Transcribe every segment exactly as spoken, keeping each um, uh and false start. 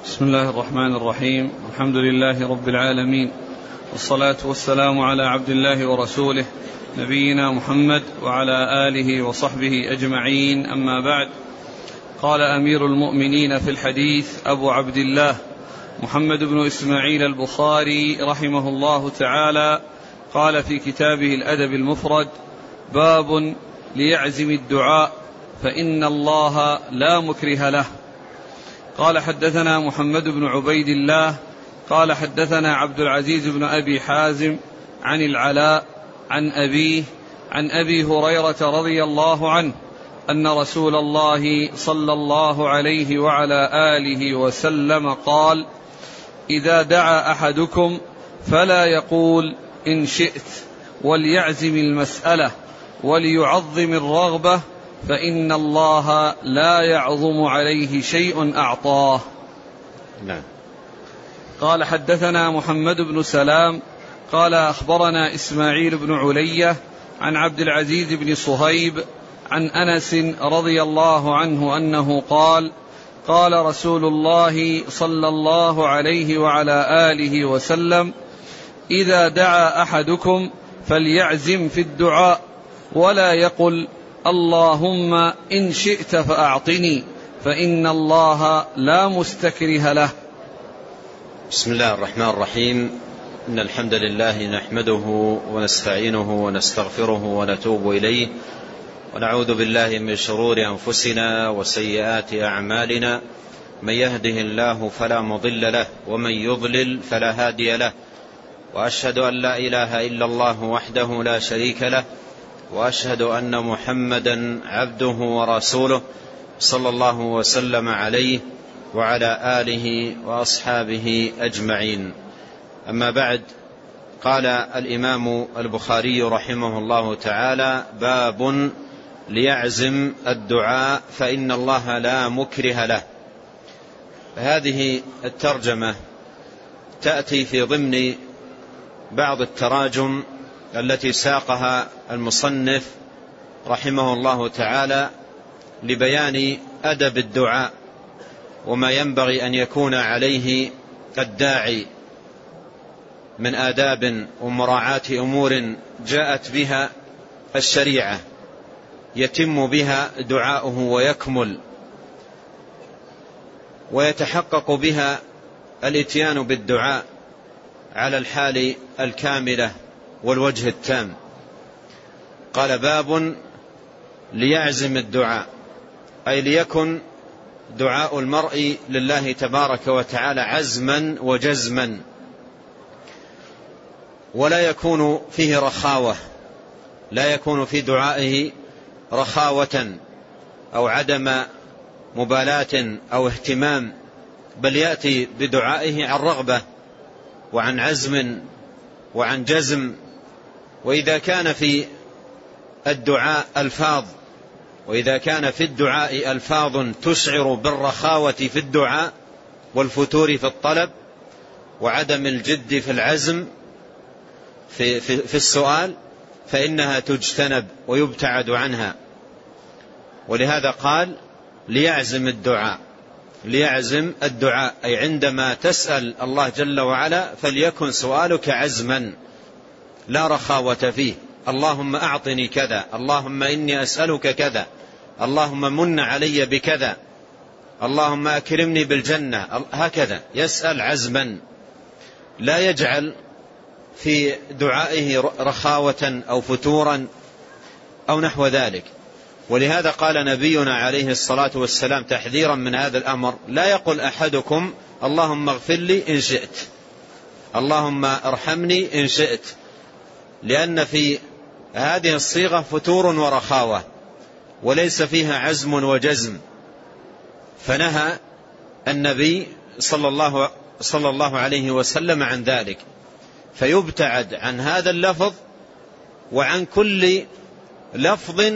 بسم الله الرحمن الرحيم. الحمد لله رب العالمين، والصلاة والسلام على عبد الله ورسوله نبينا محمد وعلى آله وصحبه أجمعين، أما بعد. قال أمير المؤمنين في الحديث أبو عبد الله محمد بن إسماعيل البخاري رحمه الله تعالى، قال في كتابه الأدب المفرد: باب ليعزم الدعاء فإن الله لا مكره له. قال حدثنا محمد بن عبيد الله قال حدثنا عبد العزيز بن أبي حازم عن العلاء عن أبيه عن أبي هريرة رضي الله عنه أن رسول الله صلى الله عليه وعلى آله وسلم قال: إذا دعا أحدكم فلا يقول إن شئت، وليعزم المسألة وليعظم الرغبة، فإن الله لا يعظم عليه شيء أعطاه. نعم. قال حدثنا محمد بن سلام قال أخبرنا إسماعيل بن علية عن عبد العزيز بن صهيب عن أنس رضي الله عنه أنه قال: قال رسول الله صلى الله عليه وعلى آله وسلم: إذا دعا أحدكم فليعزم في الدعاء ولا يقل اللهم إن شئت فأعطني، فإن الله لا مستكره له. بسم الله الرحمن الرحيم. إن الحمد لله نحمده ونستعينه ونستغفره ونتوب إليه، ونعوذ بالله من شرور أنفسنا وسيئات أعمالنا، من يهده الله فلا مضل له ومن يضلل فلا هادي له، وأشهد أن لا إله إلا الله وحده لا شريك له، وأشهد أن محمدا عبده ورسوله صلى الله وسلم عليه وعلى آله وأصحابه أجمعين. أما بعد، قال الإمام البخاري رحمه الله تعالى: باب ليعزم الدعاء فإن الله لا مكره له. هذه الترجمة تأتي في ضمن بعض التراجم التي ساقها المصنف رحمه الله تعالى لبيان أدب الدعاء وما ينبغي أن يكون عليه الداعي من آداب ومراعاة أمور جاءت بها الشريعة يتم بها دعاؤه ويكمل ويتحقق بها الاتيان بالدعاء على الحال الكاملة والوجه التام. قال: باب ليعزم الدعاء، أي ليكن دعاء المرء لله تبارك وتعالى عزما وجزما، ولا يكون فيه رخاوة، لا يكون في دعائه رخاوة أو عدم مبالاة أو اهتمام، بل يأتي بدعائه عن رغبة وعن عزم وعن جزم. وإذا كان في الدعاء ألفاظ وإذا كان في الدعاء ألفاظ تشعر بالرخاوة في الدعاء والفتور في الطلب وعدم الجد في العزم في, في, في السؤال، فإنها تجتنب ويبتعد عنها. ولهذا قال: ليعزم الدعاء. ليعزم الدعاء أي عندما تسأل الله جل وعلا فليكن سؤالك عزما لا رخاوة فيه. اللهم أعطني كذا، اللهم إني أسألك كذا، اللهم من علي بكذا، اللهم أكرمني بالجنة. هكذا يسأل عزما، لا يجعل في دعائه رخاوة أو فتورا أو نحو ذلك. ولهذا قال نبينا عليه الصلاة والسلام تحذيرا من هذا الأمر: لا يقل أحدكم اللهم اغفر لي إن شئت، اللهم ارحمني إن شئت، لأن في هذه الصيغة فتور ورخاوة وليس فيها عزم وجزم. فنهى النبي صلى الله, صلى الله عليه وسلم عن ذلك، فيبتعد عن هذا اللفظ وعن كل لفظ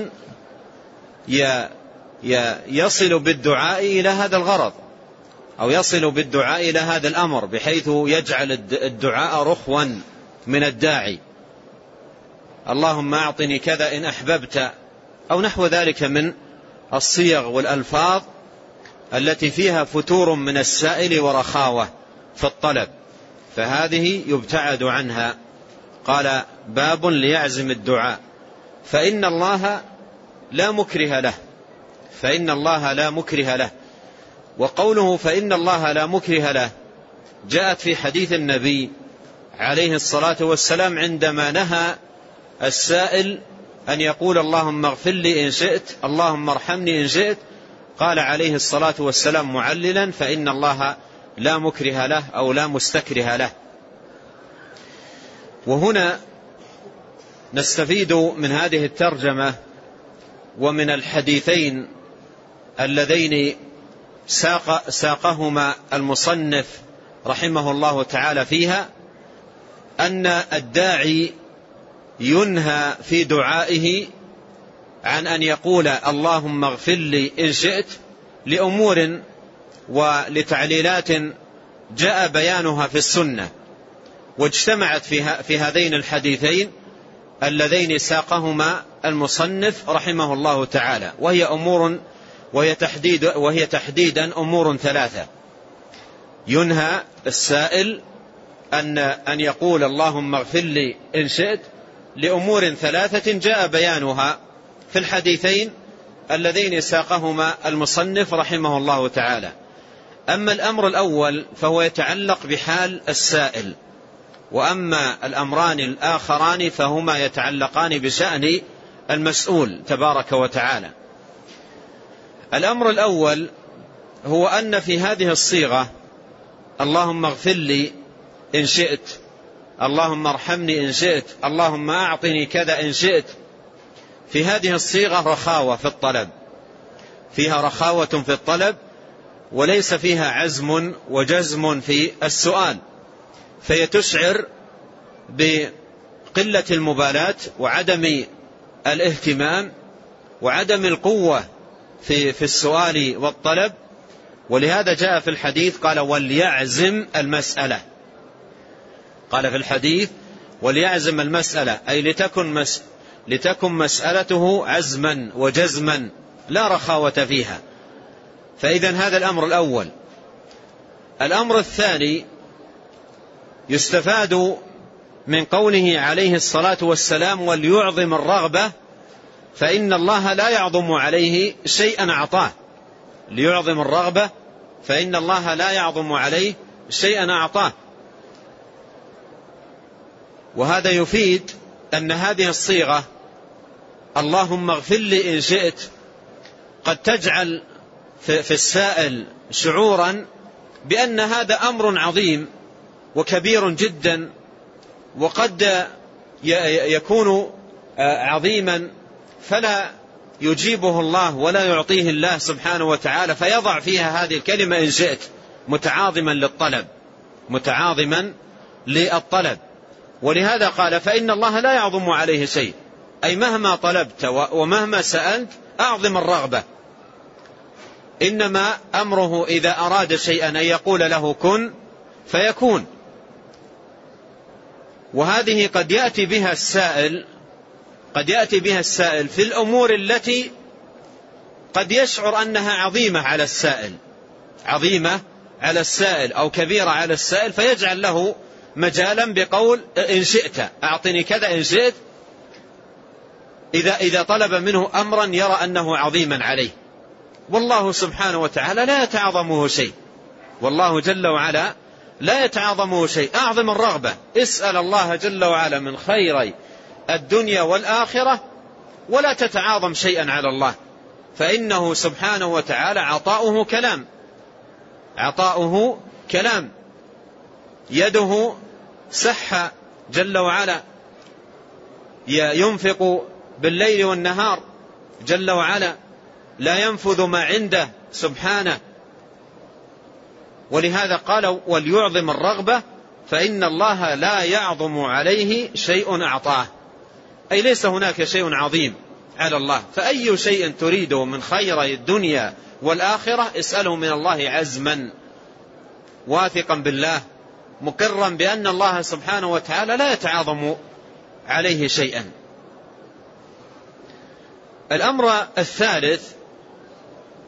يصل بالدعاء إلى هذا الغرض أو يصل بالدعاء إلى هذا الأمر، بحيث يجعل الدعاء رخوا من الداعي. اللهم أعطني كذا إن أحببت، أو نحو ذلك من الصيغ والألفاظ التي فيها فتور من السائل ورخاوة في الطلب، فهذه يبتعد عنها. قال: باب ليعزم الدعاء فإن الله لا مكره له، فإن الله لا مكره له. وقوله فإن الله لا مكره له جاءت في حديث النبي عليه الصلاة والسلام عندما نهى السائل أن يقول اللهم اغفر لي إن شئت، اللهم ارحمني إن شئت، قال عليه الصلاة والسلام معللا: فإن الله لا مكره له أو لا مستكره له. وهنا نستفيد من هذه الترجمة ومن الحديثين اللذين ساق ساقهما المصنف رحمه الله تعالى فيها أن الداعي ينهى في دعائه عن أن يقول اللهم اغفر لي إن شئت لأمور ولتعليلات جاء بيانها في السنة، واجتمعت في هذين الحديثين اللذين ساقهما المصنف رحمه الله تعالى، وهي أمور وهي تحديد وهي تحديدا أمور ثلاثة. ينهى السائل أن أن يقول اللهم اغفر لي إن شئت لأمور ثلاثة جاء بيانها في الحديثين اللذين ساقهما المصنف رحمه الله تعالى. أما الأمر الأول فهو يتعلق بحال السائل، وأما الأمران الآخران فهما يتعلقان بشأن المسؤول تبارك وتعالى. الأمر الأول هو أن في هذه الصيغة اللهم اغفر لي إن شئت، اللهم ارحمني إن شئت، اللهم أعطني كذا إن شئت، في هذه الصيغة رخاوة في الطلب، فيها رخاوة في الطلب وليس فيها عزم وجزم في السؤال، فهي تشعر بقلة المبالاة وعدم الاهتمام وعدم القوة في في السؤال والطلب. ولهذا جاء في الحديث قال وليعزم المسألة، قال في الحديث وليعزم المسألة، أي لتكن, مس لتكن مسألته عزما وجزما لا رخاوة فيها. فإذا هذا الأمر الأول. الأمر الثاني يستفاد من قوله عليه الصلاة والسلام وليعظم الرغبة فإن الله لا يعظم عليه شيئا أعطاه، ليعظم الرغبة فإن الله لا يعظم عليه شيئا أعطاه. وهذا يفيد أن هذه الصيغة اللهم اغفر لي إن شئت قد تجعل في السائل شعورا بأن هذا أمر عظيم وكبير جدا، وقد يكون عظيما فلا يجيبه الله ولا يعطيه الله سبحانه وتعالى، فيضع فيها هذه الكلمة إن شئت متعاظما للطلب، متعاظما للطلب. ولهذا قال فإن الله لا يعظم عليه شيء، أي مهما طلبت ومهما سألت أعظم الرغبة. إنما أمره إذا أراد شيئا أن يقول له كن فيكون. وهذه قد يأتي بها السائل قد يأتي بها السائل في الأمور التي قد يشعر أنها عظيمة على السائل، عظيمة على السائل أو كبيرة على السائل، فيجعل له مجالا بقول إن شئت أعطني كذا إن شئت، إذا, إذا طلب منه أمرا يرى أنه عظيما عليه. والله سبحانه وتعالى لا يتعظمه شيء، والله جل وعلا لا يتعظمه شيء. أعظم الرغبة، اسأل الله جل وعلا من خيري الدنيا والآخرة ولا تتعاظم شيئا على الله، فإنه سبحانه وتعالى عطاؤه كلام، عطاؤه كلام، يده سحة جل وعلا، ينفق بالليل والنهار جل وعلا، لا ينفذ ما عنده سبحانه. ولهذا قال وليعظم الرغبة فإن الله لا يعظم عليه شيء أعطاه، أي ليس هناك شيء عظيم على الله. فأي شيء تريده من خير الدنيا والآخرة اسأله من الله عزما، واثقا بالله، مقرا بأن الله سبحانه وتعالى لا يتعاظم عليه شيئا. الأمر الثالث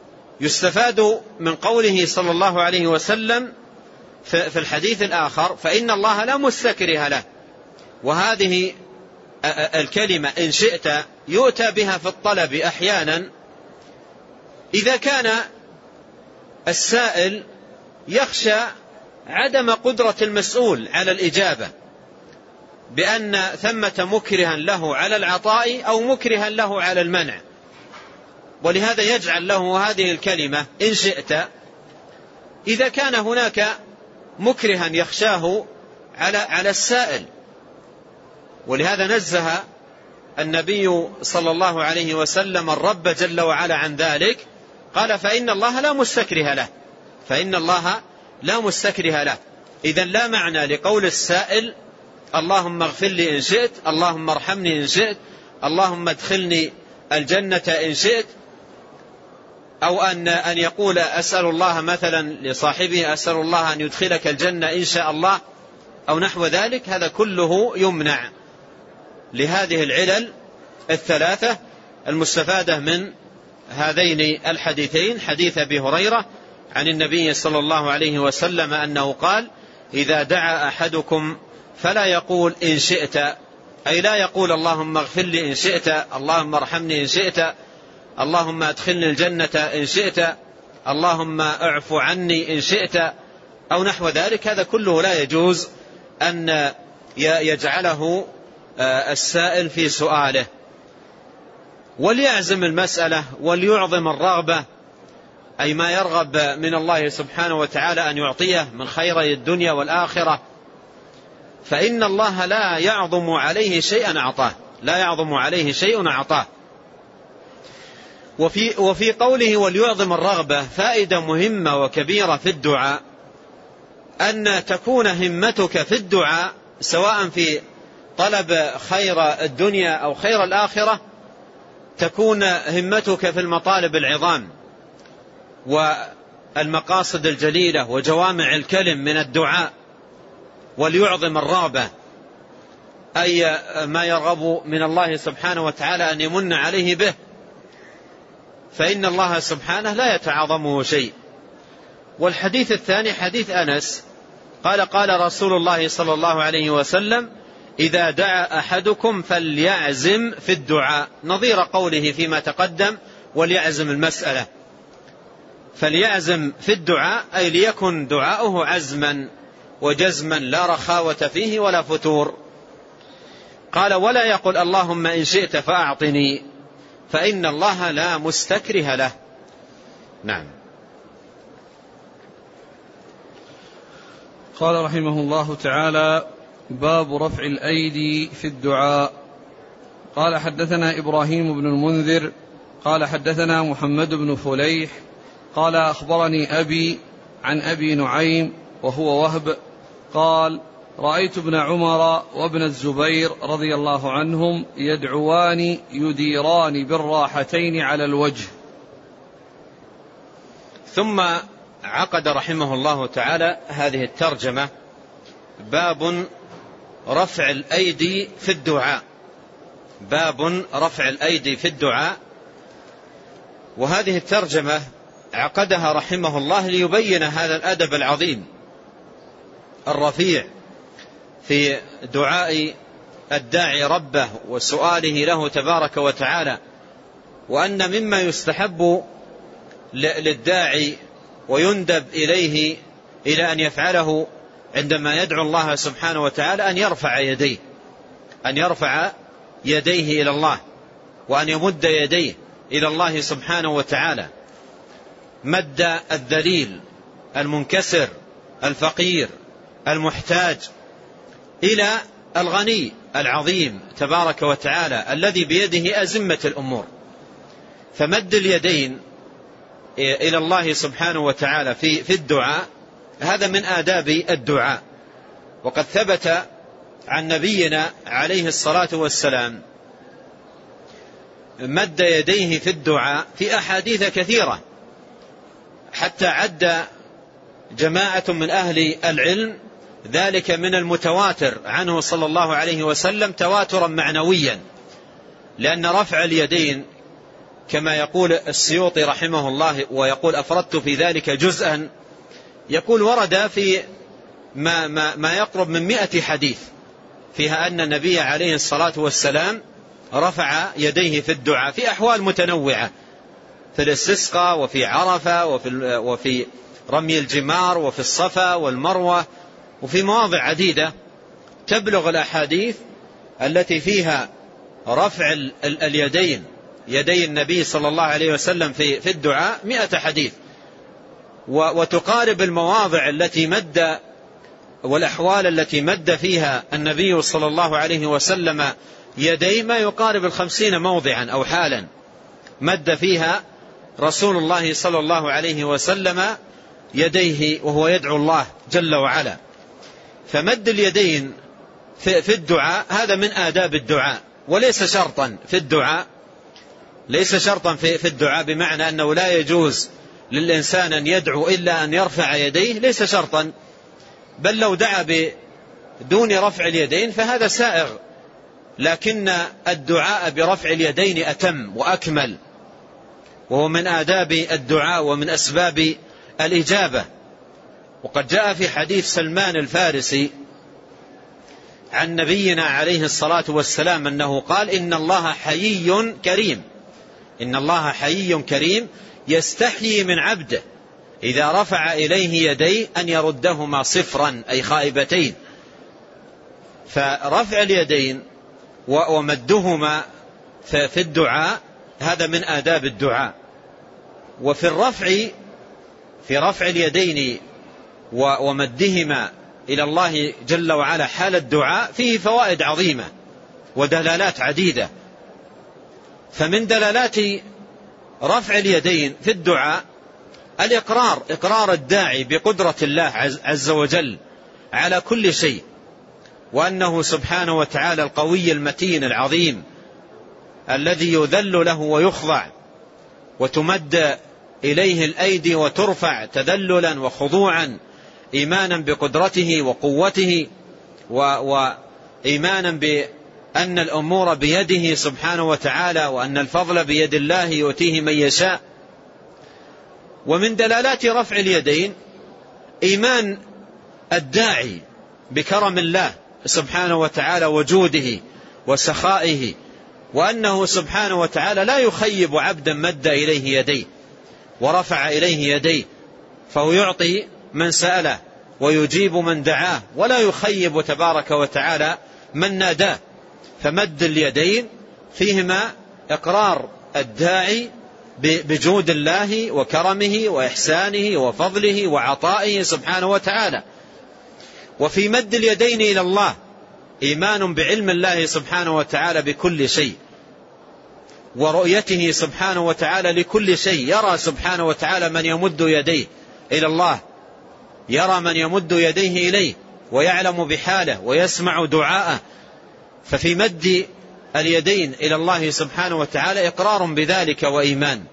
يستفاد من قوله صلى الله عليه وسلم في الحديث الآخر فإن الله لا مستكره له، وهذه الكلمة إن شئت يؤتى بها في الطلب أحيانا إذا كان السائل يخشى عدم قدرة المسؤول على الإجابة، بأن ثمة مكرها له على العطاء أو مكرها له على المنع، ولهذا يجعل له هذه الكلمة إن شئت إذا كان هناك مكرها يخشاه على على السائل. ولهذا نزه النبي صلى الله عليه وسلم الرب جل وعلا عن ذلك، قال فإن الله لا مستكره له، فإن الله لا مستكره له. إذن لا معنى لقول السائل اللهم اغفر لي إن شئت، اللهم ارحمني إن شئت، اللهم ادخلني الجنة إن شئت، أو أن أن يقول أسأل الله مثلا لصاحبه أسأل الله أن يدخلك الجنة إن شاء الله أو نحو ذلك. هذا كله يمنع لهذه العلل الثلاثة المستفادة من هذين الحديثين، حديث أبي هريرة عن النبي صلى الله عليه وسلم أنه قال إذا دعا أحدكم فلا يقول إن شئت، أي لا يقول اللهم اغفر لي إن شئت، اللهم ارحمني إن شئت، اللهم ادخلني الجنة إن شئت، اللهم اعف عني إن شئت أو نحو ذلك. هذا كله لا يجوز أن يجعله السائل في سؤاله، وليعزم المسألة وليعظم الرغبة، أي ما يرغب من الله سبحانه وتعالى أن يعطيه من خيري الدنيا والآخرة، فإن الله لا يعظم عليه شيئا أعطاه، لا يعظم عليه شيء أعطاه. وفي, وفي قوله وليعظم الرغبة فائدة مهمة وكبيرة في الدعاء، أن تكون همتك في الدعاء سواء في طلب خير الدنيا أو خير الآخرة، تكون همتك في المطالب العظام والمقاصد الجليلة وجوامع الكلم من الدعاء. وليعظم الرغبة أي ما يرغب من الله سبحانه وتعالى أن يمن عليه به، فإن الله سبحانه لا يتعاظمه شيء. والحديث الثاني حديث أنس قال قال رسول الله صلى الله عليه وسلم إذا دعا أحدكم فليعزم في الدعاء، نظير قوله فيما تقدم وليعزم المسألة. فليعزم في الدعاء أي ليكن دعاؤه عزما وجزما لا رخاوة فيه ولا فتور. قال ولا يقل اللهم إن شئت فأعطني، فإن الله لا مستكره له. نعم. قال رحمه الله تعالى باب رفع الأيدي في الدعاء. قال حدثنا إبراهيم بن المنذر قال حدثنا محمد بن فليح قال أخبرني أبي عن أبي نعيم وهو وهب قال رأيت ابن عمر وابن الزبير رضي الله عنهم يدعوان يديران بالراحتين على الوجه. ثم عقد رحمه الله تعالى هذه الترجمة باب رفع الأيدي في الدعاء، باب رفع الأيدي في الدعاء. وهذه الترجمة عقدها رحمه الله ليبين هذا الأدب العظيم الرفيع في دعاء الداعي ربه وسؤاله له تبارك وتعالى، وأن مما يستحب للداعي ويندب إليه إلى أن يفعله عندما يدعو الله سبحانه وتعالى أن يرفع يديه، أن يرفع يديه إلى الله، وأن يمد يديه إلى الله سبحانه وتعالى مد الذليل المنكسر الفقير المحتاج إلى الغني العظيم تبارك وتعالى الذي بيده أزمة الأمور. فمد اليدين إلى الله سبحانه وتعالى في في الدعاء هذا من آداب الدعاء. وقد ثبت عن نبينا عليه الصلاة والسلام مد يديه في الدعاء في أحاديث كثيرة، حتى عد جماعة من أهل العلم ذلك من المتواتر عنه صلى الله عليه وسلم تواترا معنويا، لأن رفع اليدين كما يقول السيوطي رحمه الله ويقول أفردت في ذلك جزءا، يقول ورد في ما, ما, ما يقرب من مئة حديث فيها أن النبي عليه الصلاة والسلام رفع يديه في الدعاء في أحوال متنوعة، في الاستسقاء وفي عرفة وفي, وفي رمي الجمار وفي الصفا والمروة وفي مواضع عديدة تبلغ الأحاديث التي فيها رفع اليدين يدي النبي صلى الله عليه وسلم في, في الدعاء مئة حديث، وتقارب المواضع التي مد والأحوال التي مد فيها النبي صلى الله عليه وسلم يديه ما يقارب الخمسين موضعا أو حالا مد فيها رسول الله صلى الله عليه وسلم يديه وهو يدعو الله جل وعلا. فمد اليدين في الدعاء هذا من آداب الدعاء، وليس شرطا في الدعاء، ليس شرطا في الدعاء بمعنى أنه لا يجوز للإنسان أن يدعو إلا أن يرفع يديه، ليس شرطا، بل لو دعا بدون رفع اليدين فهذا سائغ، لكن الدعاء برفع اليدين أتم وأكمل، وهو من آداب الدعاء ومن أسباب الإجابة. وقد جاء في حديث سلمان الفارسي عن نبينا عليه الصلاة والسلام أنه قال إن الله حيي كريم، إن الله حيي كريم يستحيي من عبده إذا رفع إليه يديه أن يردهما صفرا أي خائبتين. فرفع اليدين ومدهما في الدعاء هذا من آداب الدعاء. وفي الرفع في رفع اليدين ومدهما إلى الله جل وعلا حال الدعاء فيه فوائد عظيمة ودلالات عديدة. فمن دلالات رفع اليدين في الدعاء الإقرار، إقرار الداعي بقدرة الله عز وجل على كل شيء، وأنه سبحانه وتعالى القوي المتين العظيم الذي يذل له ويخضع، وتمد إليه الأيدي وترفع تذللا وخضوعا إيمانا بقدرته وقوته، وإيمانا بأن الأمور بيده سبحانه وتعالى، وأن الفضل بيد الله يؤتيه من يشاء. ومن دلالات رفع اليدين إيمان الداعي بكرم الله سبحانه وتعالى وجوده وسخائه، وأنه سبحانه وتعالى لا يخيب عبدا مد إليه يديه ورفع إليه يديه، فهو يعطي من سأله ويجيب من دعاه، ولا يخيب تبارك وتعالى من ناداه. فمد اليدين فيهما إقرار الداعي بجود الله وكرمه وإحسانه وفضله وعطائه سبحانه وتعالى. وفي مد اليدين إلى الله إيمان بعلم الله سبحانه وتعالى بكل شيء، ورؤيته سبحانه وتعالى لكل شيء، يرى سبحانه وتعالى من يمد يديه إلى الله، يرى من يمد يديه إليه ويعلم بحاله ويسمع دعاءه. ففي مد اليدين إلى الله سبحانه وتعالى إقرار بذلك وإيمان.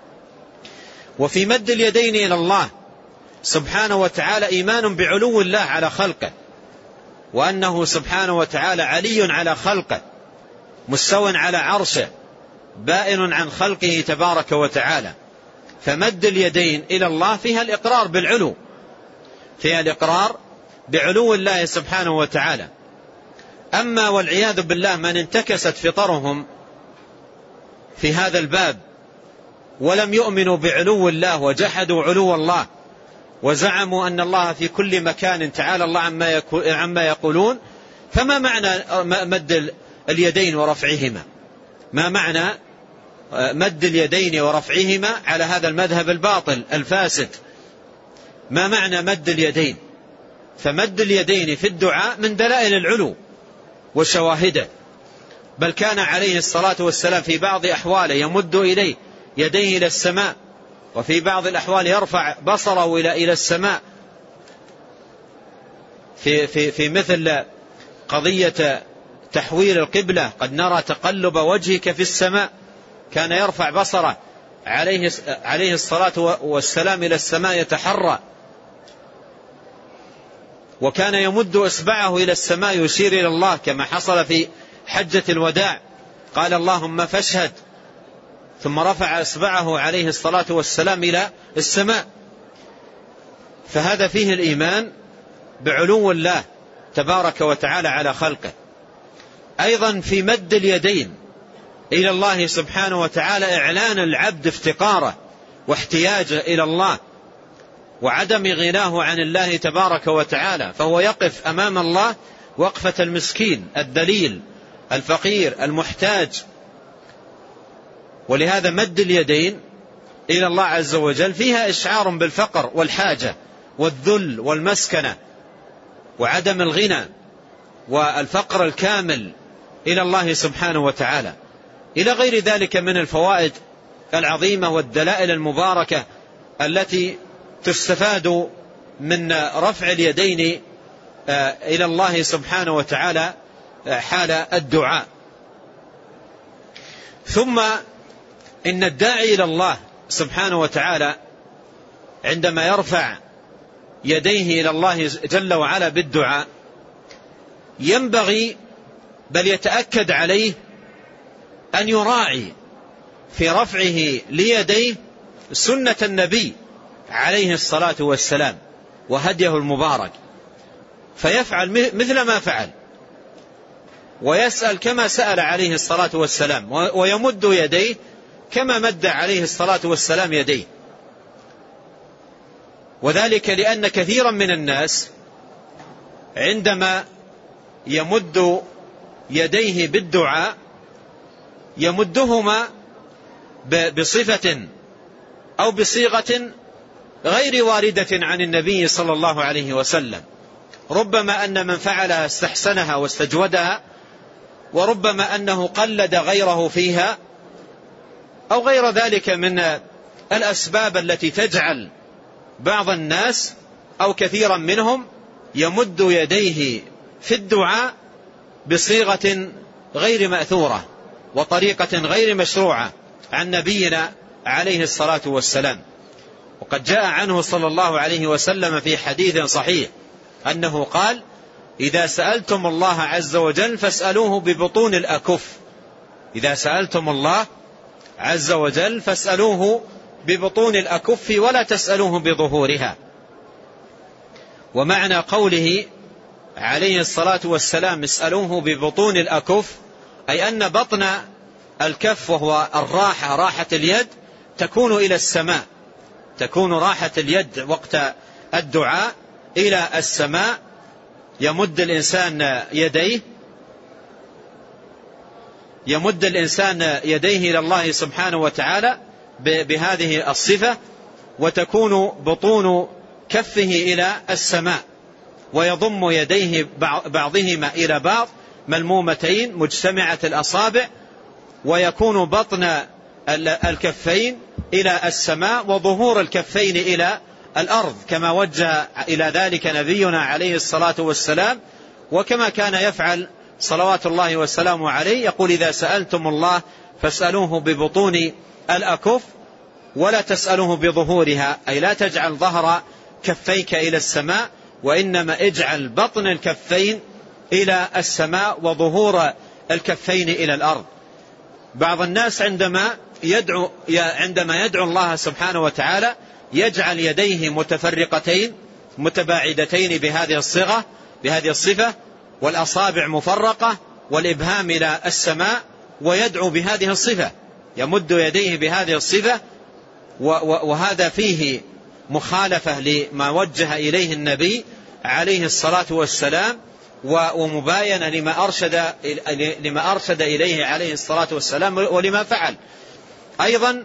وفي مد اليدين إلى الله سبحانه وتعالى إيمان بعلو الله على خلقه، وأنه سبحانه وتعالى علي على خلقه مستوى على عرشه بائن عن خلقه تبارك وتعالى. فمد اليدين إلى الله فيها الإقرار بالعلو، فيها الإقرار بعلو الله سبحانه وتعالى. أما والعياذ بالله من انتكست فطرهم في هذا الباب ولم يؤمنوا بعلو الله وجحدوا علو الله وزعموا أن الله في كل مكان تعالى الله عما يقولون، فما معنى مد اليدين ورفعهما؟ ما معنى مد اليدين ورفعهما على هذا المذهب الباطل الفاسد؟ ما معنى مد اليدين؟ فمد اليدين في الدعاء من دلائل العلو وشواهده، بل كان عليه الصلاة والسلام في بعض أحواله يمد إليه يديه إلى السماء، وفي بعض الأحوال يرفع بصره إلى إلى السماء، في في في مثل قضية تحويل القبلة، قد نرى تقلب وجهك في السماء، كان يرفع بصره عليه عليه الصلاة والسلام إلى السماء يتحرى، وكان يمد إصبعه إلى السماء يشير إلى الله كما حصل في حجة الوداع، قال اللهم فاشهد، ثم رفع إصبعه عليه الصلاة والسلام إلى السماء. فهذا فيه الإيمان بعلو الله تبارك وتعالى على خلقه. أيضا في مد اليدين إلى الله سبحانه وتعالى إعلان العبد افتقاره واحتياجه إلى الله وعدم غناه عن الله تبارك وتعالى، فهو يقف أمام الله وقفة المسكين الذليل الفقير المحتاج. ولهذا مد اليدين إلى الله عز وجل فيها إشعار بالفقر والحاجة والذل والمسكنة وعدم الغنى والفقر الكامل إلى الله سبحانه وتعالى، إلى غير ذلك من الفوائد العظيمة والدلائل المباركة التي تستفاد من رفع اليدين إلى الله سبحانه وتعالى حال الدعاء. ثم إن الداعي إلى الله سبحانه وتعالى عندما يرفع يديه إلى الله جل وعلا بالدعاء ينبغي بل يتأكد عليه أن يراعي في رفعه ليديه سنة النبي عليه الصلاة والسلام وهديه المبارك، فيفعل مثل ما فعل ويسأل كما سأل عليه الصلاة والسلام ويمد يديه كما مد عليه الصلاة والسلام يديه. وذلك لأن كثيرا من الناس عندما يمد يديه بالدعاء يمدهما بصفة أو بصيغة غير واردة عن النبي صلى الله عليه وسلم، ربما أن من فعلها استحسنها واستجودها، وربما أنه قلد غيره فيها، أو غير ذلك من الأسباب التي تجعل بعض الناس أو كثيرا منهم يمد يديه في الدعاء بصيغة غير مأثورة وطريقة غير مشروعة عن نبينا عليه الصلاة والسلام. وقد جاء عنه صلى الله عليه وسلم في حديث صحيح أنه قال: إذا سألتم الله عز وجل فاسألوه ببطون الأكف. إذا سألتم الله عز وجل فاسألوه ببطون الأكف ولا تسألوه بظهورها. ومعنى قوله عليه الصلاة والسلام اسألوه ببطون الأكف أي أن بطن الكف وهو الراحة راحة اليد تكون إلى السماء، تكون راحة اليد وقت الدعاء إلى السماء. يمد الإنسان يديه يمد الإنسان يديه إلى الله سبحانه وتعالى بهذه الصفة، وتكون بطون كفه إلى السماء، ويضم يديه بعضهما إلى بعض ملمومتين مجتمعة الأصابع، ويكون بطن الكفين إلى السماء وظهور الكفين إلى الأرض، كما وجه إلى ذلك نبينا عليه الصلاة والسلام، وكما كان يفعل صلوات الله وسلامه عليه. يقول: إذا سألتم الله فاسألوه ببطون الأكف ولا تسألوه بظهورها، أي لا تجعل ظهر كفيك إلى السماء، وإنما اجعل بطن الكفين إلى السماء وظهور الكفين إلى الأرض. بعض الناس عندما يدعو عندما يدعو الله سبحانه وتعالى يجعل يديه متفرقتين متباعدتين بهذه الصيغة بهذه الصفة، والأصابع مفرقة والإبهام إلى السماء، ويدعو بهذه الصفة، يمد يديه بهذه الصفة، وهذا فيه مخالفة لما وجه إليه النبي عليه الصلاة والسلام، ومباينة لما أرشد لما أرشد إليه عليه الصلاة والسلام ولما فعل. أيضا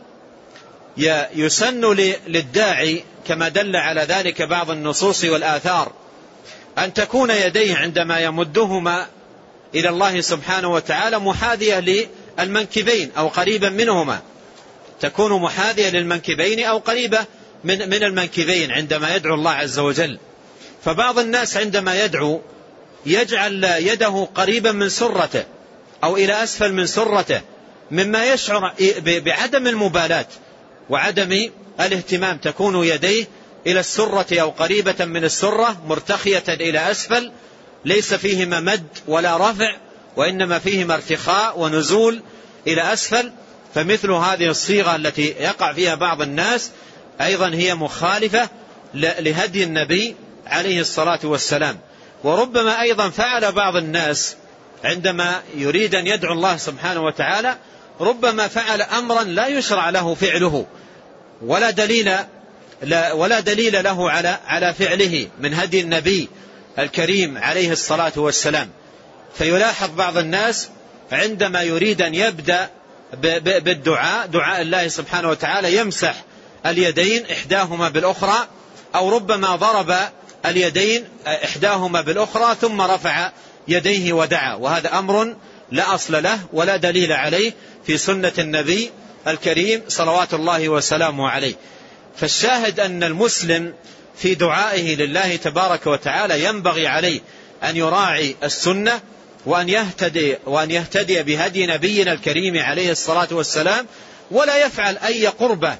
يسن للداعي كما دل على ذلك بعض النصوص والآثار أن تكون يديه عندما يمدهما إلى الله سبحانه وتعالى محاذية للمنكبين أو قريبا منهما، تكون محاذية للمنكبين أو قريبة من من المنكبين عندما يدعو الله عز وجل. فبعض الناس عندما يدعو يجعل يده قريبا من سرته أو إلى أسفل من سرته، مما يشعر بعدم المبالاة وعدم الاهتمام. تكون يديه إلى السرة أو قريبة من السرة مرتخية إلى أسفل، ليس فيهما مد ولا رفع، وإنما فيهما ارتخاء ونزول إلى أسفل. فمثل هذه الصيغة التي يقع فيها بعض الناس أيضا هي مخالفة لهدي النبي عليه الصلاة والسلام. وربما أيضا فعل بعض الناس عندما يريد أن يدعو الله سبحانه وتعالى ربما فعل أمرا لا يشرع له فعله ولا دليل لا ولا دليل له على على فعله من هدي النبي الكريم عليه الصلاة والسلام. فيلاحظ بعض الناس عندما يريد أن يبدأ بالدعاء دعاء الله سبحانه وتعالى يمسح اليدين إحداهما بالأخرى، أو ربما ضرب اليدين إحداهما بالأخرى ثم رفع يديه ودعا، وهذا أمر لا أصل له ولا دليل عليه في سنة النبي الكريم صلوات الله وسلامه عليه. فالشاهد أن المسلم في دعائه لله تبارك وتعالى ينبغي عليه أن يراعي السنة وأن يهتدي, وأن يهتدي بهدي نبينا الكريم عليه الصلاة والسلام، ولا يفعل أي قربة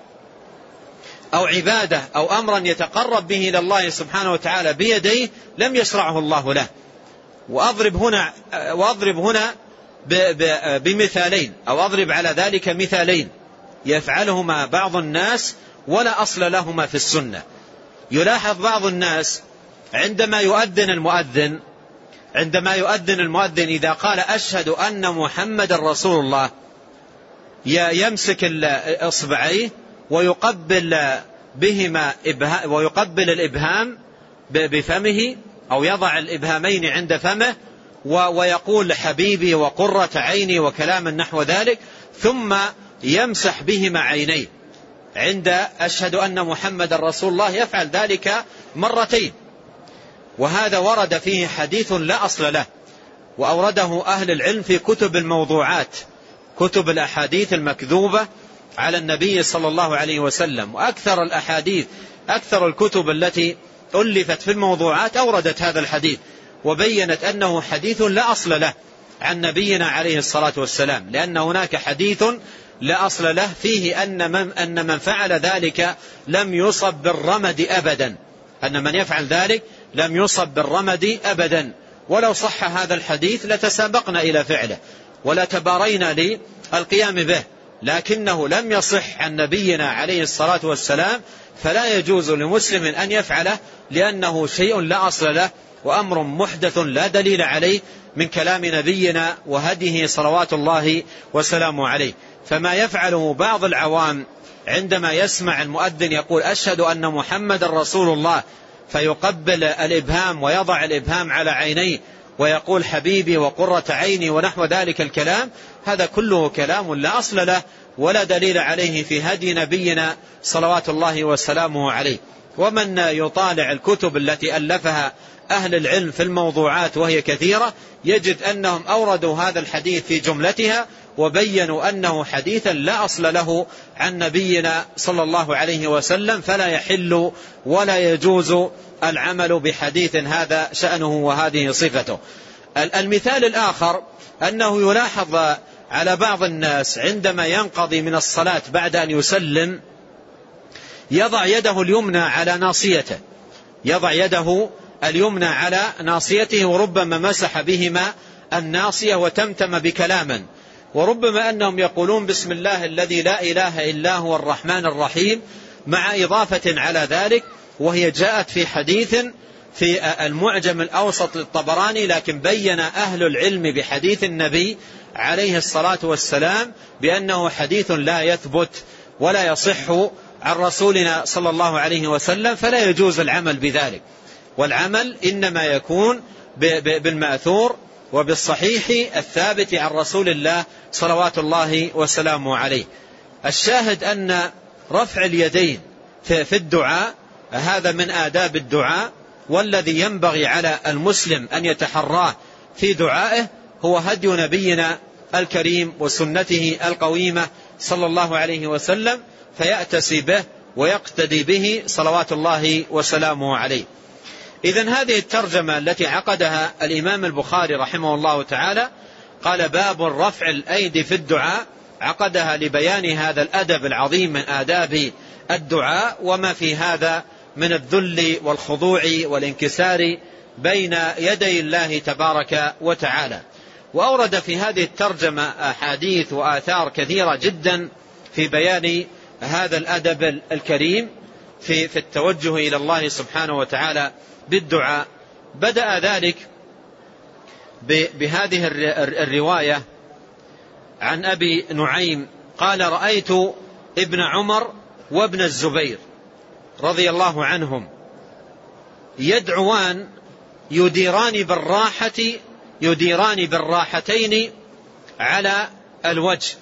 أو عبادة أو أمرا يتقرب به إلى الله سبحانه وتعالى بيديه لم يشرعه الله له. وأضرب هنا, وأضرب هنا بمثالين أو أضرب على ذلك مثالين يفعلهما بعض الناس ولا أصل لهما في السنة. يلاحظ بعض الناس عندما يؤذن المؤذن عندما يؤذن المؤذن إذا قال أشهد أن محمد رسول الله يمسك إصبعيه ويقبل بهما ويقبل الإبهام بفمه أو يضع الإبهامين عند فمه ويقول حبيبي وقرة عيني وكلام نحو ذلك، ثم يمسح بهما عينيه عند أشهد أن محمد رسول الله، يفعل ذلك مرتين. وهذا ورد فيه حديث لا أصل له، وأورده أهل العلم في كتب الموضوعات، كتب الأحاديث المكذوبة على النبي صلى الله عليه وسلم. وأكثر الأحاديث أكثر الكتب التي ألفت في الموضوعات أوردت هذا الحديث وبينت أنه حديث لا أصل له عن نبينا عليه الصلاة والسلام، لأن هناك حديث لا أصل له فيه أن من, أن من فعل ذلك لم يصب بالرمد أبدا، أن من يفعل ذلك لم يصب بالرمد أبدا. ولو صح هذا الحديث لتسابقنا إلى فعله ولا تبارينا للقيام به، لكنه لم يصح عن نبينا عليه الصلاة والسلام، فلا يجوز لمسلم أن يفعله لأنه شيء لا أصل له وأمر محدث لا دليل عليه من كلام نبينا وهديه صلوات الله وسلامه عليه. فما يفعله بعض العوام عندما يسمع المؤذن يقول أشهد أن محمد رسول الله فيقبل الإبهام ويضع الإبهام على عينيه ويقول حبيبي وقرة عيني ونحو ذلك الكلام، هذا كله كلام لا أصل له ولا دليل عليه في هدي نبينا صلوات الله وسلامه عليه. ومن يطالع الكتب التي ألفها أهل العلم في الموضوعات وهي كثيرة يجد أنهم أوردوا هذا الحديث في جملتها وبينوا أنه حديثا لا أصل له عن نبينا صلى الله عليه وسلم، فلا يحل ولا يجوز العمل بحديث هذا شأنه وهذه صفته. المثال الآخر أنه يلاحظ على بعض الناس عندما ينقضي من الصلاة بعد أن يسلم يضع يده اليمنى على ناصيته يضع يده اليمنى على ناصيته وربما مسح بهما الناصية وتمتم بكلاما، وربما أنهم يقولون بسم الله الذي لا إله إلا هو الرحمن الرحيم مع إضافة على ذلك، وهي جاءت في حديث في المعجم الأوسط للطبراني، لكن بين أهل العلم بحديث النبي عليه الصلاة والسلام بأنه حديث لا يثبت ولا يصح عن رسولنا صلى الله عليه وسلم، فلا يجوز العمل بذلك. والعمل إنما يكون بالمأثور وبالصحيح الثابت عن رسول الله صلوات الله وسلامه عليه. الشاهد أن رفع اليدين في الدعاء هذا من آداب الدعاء، والذي ينبغي على المسلم أن يتحراه في دعائه هو هدي نبينا الكريم وسنته القويمة صلى الله عليه وسلم، فيأتسي به ويقتدي به صلوات الله وسلامه عليه. إذن هذه الترجمة التي عقدها الإمام البخاري رحمه الله تعالى قال باب رفع الأيدي في الدعاء، عقدها لبيان هذا الأدب العظيم من آداب الدعاء وما في هذا من الذل والخضوع والانكسار بين يدي الله تبارك وتعالى. وأورد في هذه الترجمة أحاديث وآثار كثيرة جدا في بيان هذا الأدب الكريم في في التوجه إلى الله سبحانه وتعالى بالدعاء. بدأ ذلك بهذه الرواية عن أبي نعيم قال: رأيت ابن عمر وابن الزبير رضي الله عنهم يدعوان يديران بالراحة يديران بالراحتين على الوجه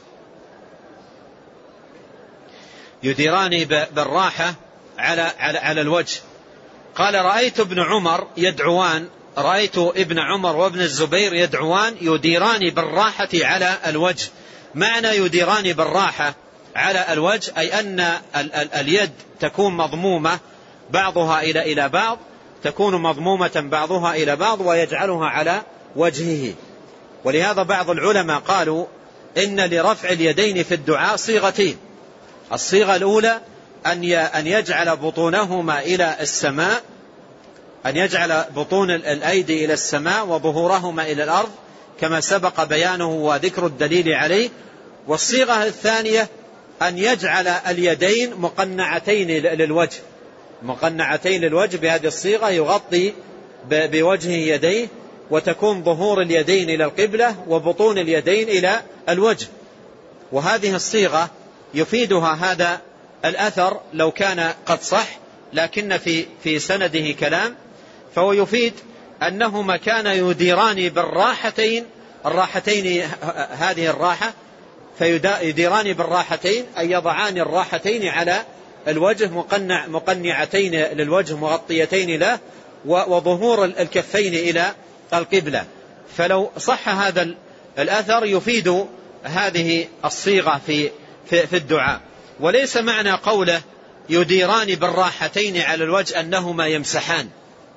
يديران بالراحة على على على الوجه. قال: رأيت ابن عمر يدعوان رأيت ابن عمر وابن الزبير يدعوان يديران بالراحة على الوجه. معنى يديران بالراحة على الوجه أي أن ال ال اليد تكون مضمومة بعضها إلى إلى بعض تكون مضمومة بعضها إلى بعض ويجعلها على وجهه. ولهذا بعض العلماء قالوا إن لرفع اليدين في الدعاء صيغتين. الصيغة الأولى أن يجعل بطونهما إلى السماء أن يجعل بطون الأيدي إلى السماء وظهورهما إلى الأرض كما سبق بيانه وذكر الدليل عليه. والصيغة الثانية أن يجعل اليدين مقنعتين للوجه مقنعتين للوجه بهذه الصيغة يغطي بوجهه يديه وتكون ظهور اليدين إلى القبلة وبطون اليدين إلى الوجه. وهذه الصيغة يفيدها هذا الأثر لو كان قد صح، لكن في في سنده كلام، فهو يفيد أنهما كانا يديران بالراحتين الراحتين هذه الراحة فيديران بالراحتين أي يضعان الراحتين على الوجه مقنع مقنعتين للوجه مغطيتين له وظهور الكفين إلى القبلة. فلو صح هذا الأثر يفيد هذه الصيغة في في, في الدعاء. وليس معنى قوله يديران بالراحتين على الوجه أنهما يمسحان،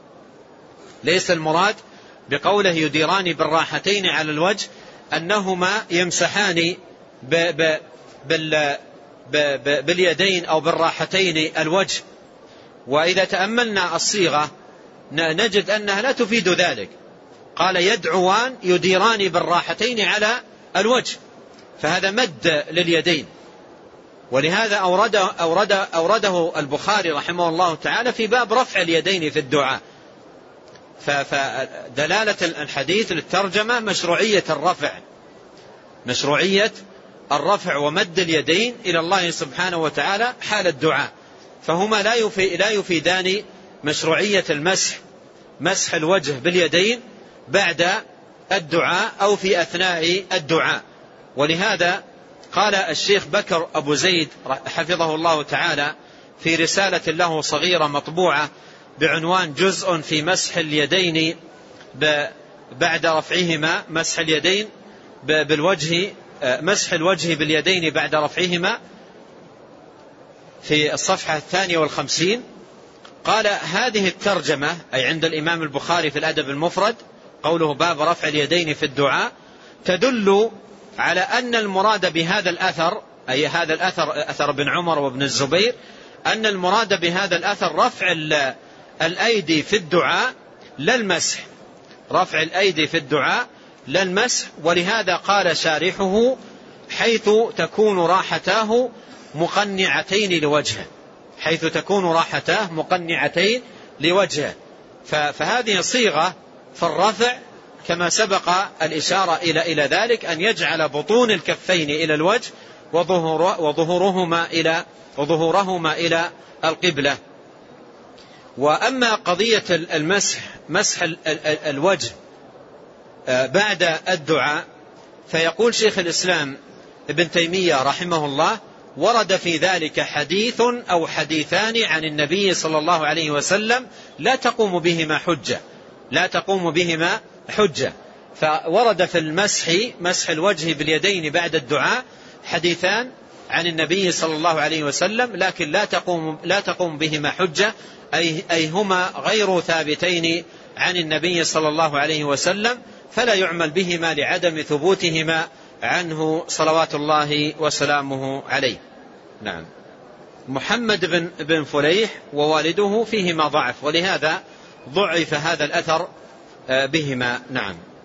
ليس المراد بقوله يديران بالراحتين على الوجه أنهما يمسحان ب ب بال ب باليدين أو بالراحتين الوجه. وإذا تأملنا الصيغة نجد أنها لا تفيد ذلك. قال يدعوان يديران بالراحتين على الوجه، فهذا مد لليدين. ولهذا أورد أورد أورده البخاري رحمه الله تعالى في باب رفع اليدين في الدعاء. فدلالة الحديث للترجمة مشروعية الرفع مشروعية الرفع ومد اليدين إلى الله سبحانه وتعالى حال الدعاء. فهما لا يفي لا يفيدان مشروعية المسح مسح الوجه باليدين بعد الدعاء أو في أثناء الدعاء. ولهذا قال الشيخ بكر أبو زيد حفظه الله تعالى في رسالة له صغيرة مطبوعة بعنوان جزء في مسح اليدين بعد رفعهما مسح اليدين بالوجه مسح الوجه باليدين بعد رفعهما في الصفحة الثانية والخمسين. قال هذه الترجمة أي عند الإمام البخاري في الأدب المفرد قوله باب رفع اليدين في الدعاء تدل على أن المراد بهذا الأثر أي هذا الأثر أثر ابن عمر وابن الزبير أن المراد بهذا الأثر رفع الأيدي في الدعاء لا المسح رفع الأيدي في الدعاء لا المسح. ولهذا قال شارحه حيث تكون راحتاه مقنعتين لوجهه حيث تكون راحتاه مقنعتين لوجهه. فهذه صيغة في الرفع كما سبق الإشارة إلى إلى ذلك أن يجعل بطون الكفين إلى الوجه وظهور وظهورهما إلى وظهورهما إلى القبلة. وأما قضية المسح مسح الوجه بعد الدعاء فيقول شيخ الإسلام ابن تيمية رحمه الله ورد في ذلك حديث أو حديثان عن النبي صلى الله عليه وسلم لا تقوم بهما حجة لا تقوم بهما حجة. فورد في المسح مسح الوجه باليدين بعد الدعاء حديثان عن النبي صلى الله عليه وسلم لكن لا تقوم لا تقوم بهما حجة أي أي هما غير ثابتين عن النبي صلى الله عليه وسلم فلا يعمل بهما لعدم ثبوتهما عنه صلوات الله وسلامه عليه. نعم. محمد بن بن فليح ووالده فيهما ضعف ولهذا ضعف هذا الأثر بهما. نعم.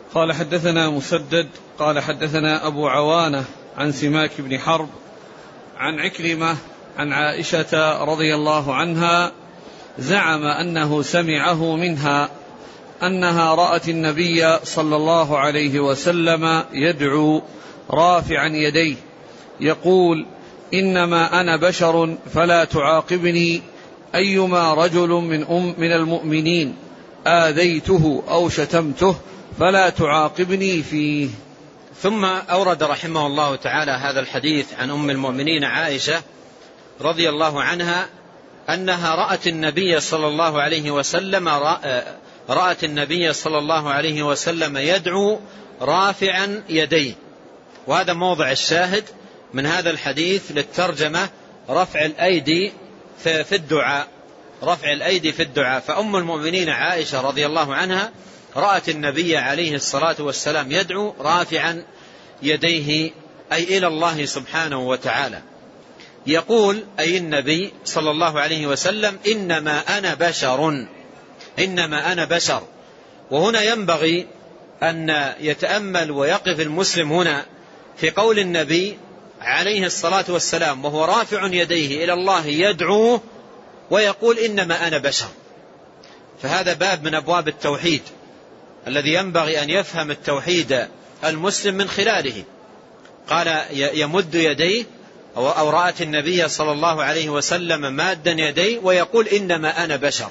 قال حدثنا مسدد قال حدثنا أبو عوانة عن سماك بن حرب عن عكرمة عن عائشة رضي الله عنها زعم أنه سمعه منها أنها رأت النبي صلى الله عليه وسلم يدعو رافعا يديه يقول إنما أنا بشر فلا تعاقبني أيما رجل من, أم من المؤمنين آذيته أو شتمته فلا تعاقبني فيه. ثم أورد رحمه الله تعالى هذا الحديث عن أم المؤمنين عائشة رضي الله عنها أنها رأت النبي صلى الله عليه وسلم رأت النبي صلى الله عليه وسلم يدعو رافعا يديه. وهذا موضع الشاهد من هذا الحديث للترجمة، رفع الأيدي في الدعاء، رفع الأيدي في الدعاء. فأم المؤمنين عائشة رضي الله عنها رأت النبي عليه الصلاة والسلام يدعو رافعا يديه أي إلى الله سبحانه وتعالى، يقول أي النبي صلى الله عليه وسلم إنما أنا بشر، إنما أنا بشر. وهنا ينبغي أن يتأمل ويقف المسلم هنا في قول النبي عليه الصلاة والسلام وهو رافع يديه إلى الله يدعو ويقول إنما أنا بشر. فهذا باب من أبواب التوحيد الذي ينبغي أن يفهم التوحيد المسلم من خلاله. قال يمد يديه أو رأت النبي صلى الله عليه وسلم مادا يديه ويقول إنما أنا بشر.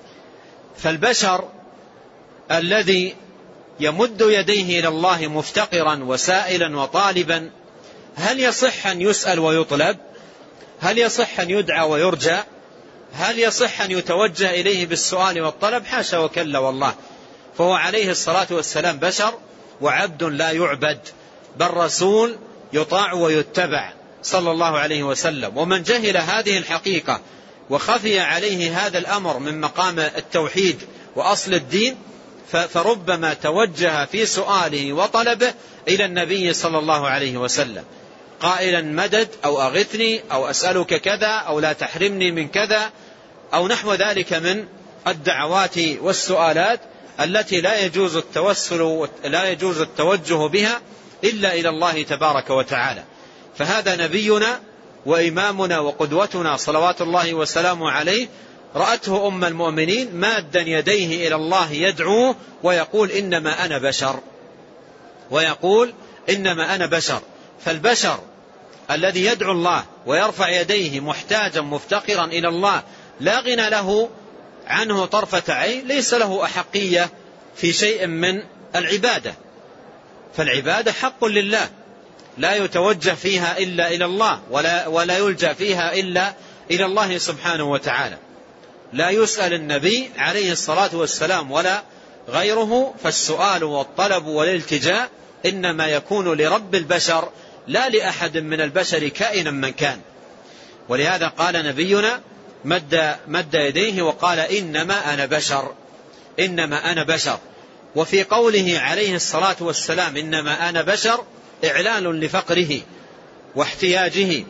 فالبشر الذي يمد يديه إلى الله مفتقرا وسائلا وطالبا، هل يصح أن يسأل ويطلب؟ هل يصح أن يدعى ويرجى؟ هل يصح أن يتوجه إليه بالسؤال والطلب؟ حاشا وكلا والله. فهو عليه الصلاة والسلام بشر وعبد لا يعبد، بل رسول يطاع ويتبع صلى الله عليه وسلم. ومن جهل هذه الحقيقة وخفي عليه هذا الأمر من مقام التوحيد وأصل الدين فربما توجه في سؤاله وطلبه إلى النبي صلى الله عليه وسلم قائلا مدد أو أغثني أو أسألك كذا أو لا تحرمني من كذا أو نحو ذلك من الدعوات والسؤالات التي لا يجوز التوسل لا يجوز التوجه بها إلا إلى الله تبارك وتعالى. فهذا نبينا وإمامنا وقدوتنا صلوات الله وسلامه عليه رأته أم المؤمنين مادا يديه إلى الله يدعو ويقول إنما أنا بشر، ويقول إنما أنا بشر. فالبشر الذي يدعو الله ويرفع يديه محتاجا مفتقرا إلى الله لا غنى له عنه طرفة عين، ليس له أحقية في شيء من العبادة. فالعبادة حق لله لا يتوجه فيها إلا إلى الله ولا, ولا يلجأ فيها إلا إلى الله سبحانه وتعالى. لا يسأل النبي عليه الصلاة والسلام ولا غيره، فالسؤال والطلب والالتجاء إنما يكون لرب البشر لا لأحد من البشر كائنا من كان. ولهذا قال نبينا مد, مد يديه وقال إنما أنا بشر، إنما أنا بشر. وفي قوله عليه الصلاة والسلام إنما أنا بشر إعلان لفقره واحتياجه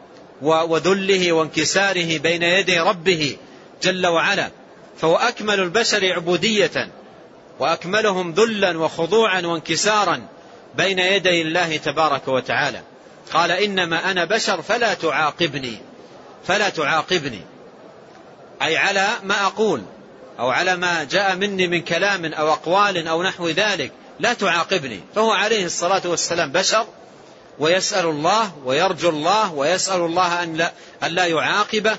وذله وانكساره بين يدي ربه جل وعلا. فهو أكمل البشر عبودية وأكملهم ذلا وخضوعا وانكسارا بين يدي الله تبارك وتعالى. قال إنما أنا بشر فلا تعاقبني، فلا تعاقبني أي على ما أقول أو على ما جاء مني من كلام أو أقوال أو نحو ذلك، لا تعاقبني. فهو عليه الصلاة والسلام بشر ويسأل الله ويرجو الله ويسأل الله أن لا, أن لا يعاقبه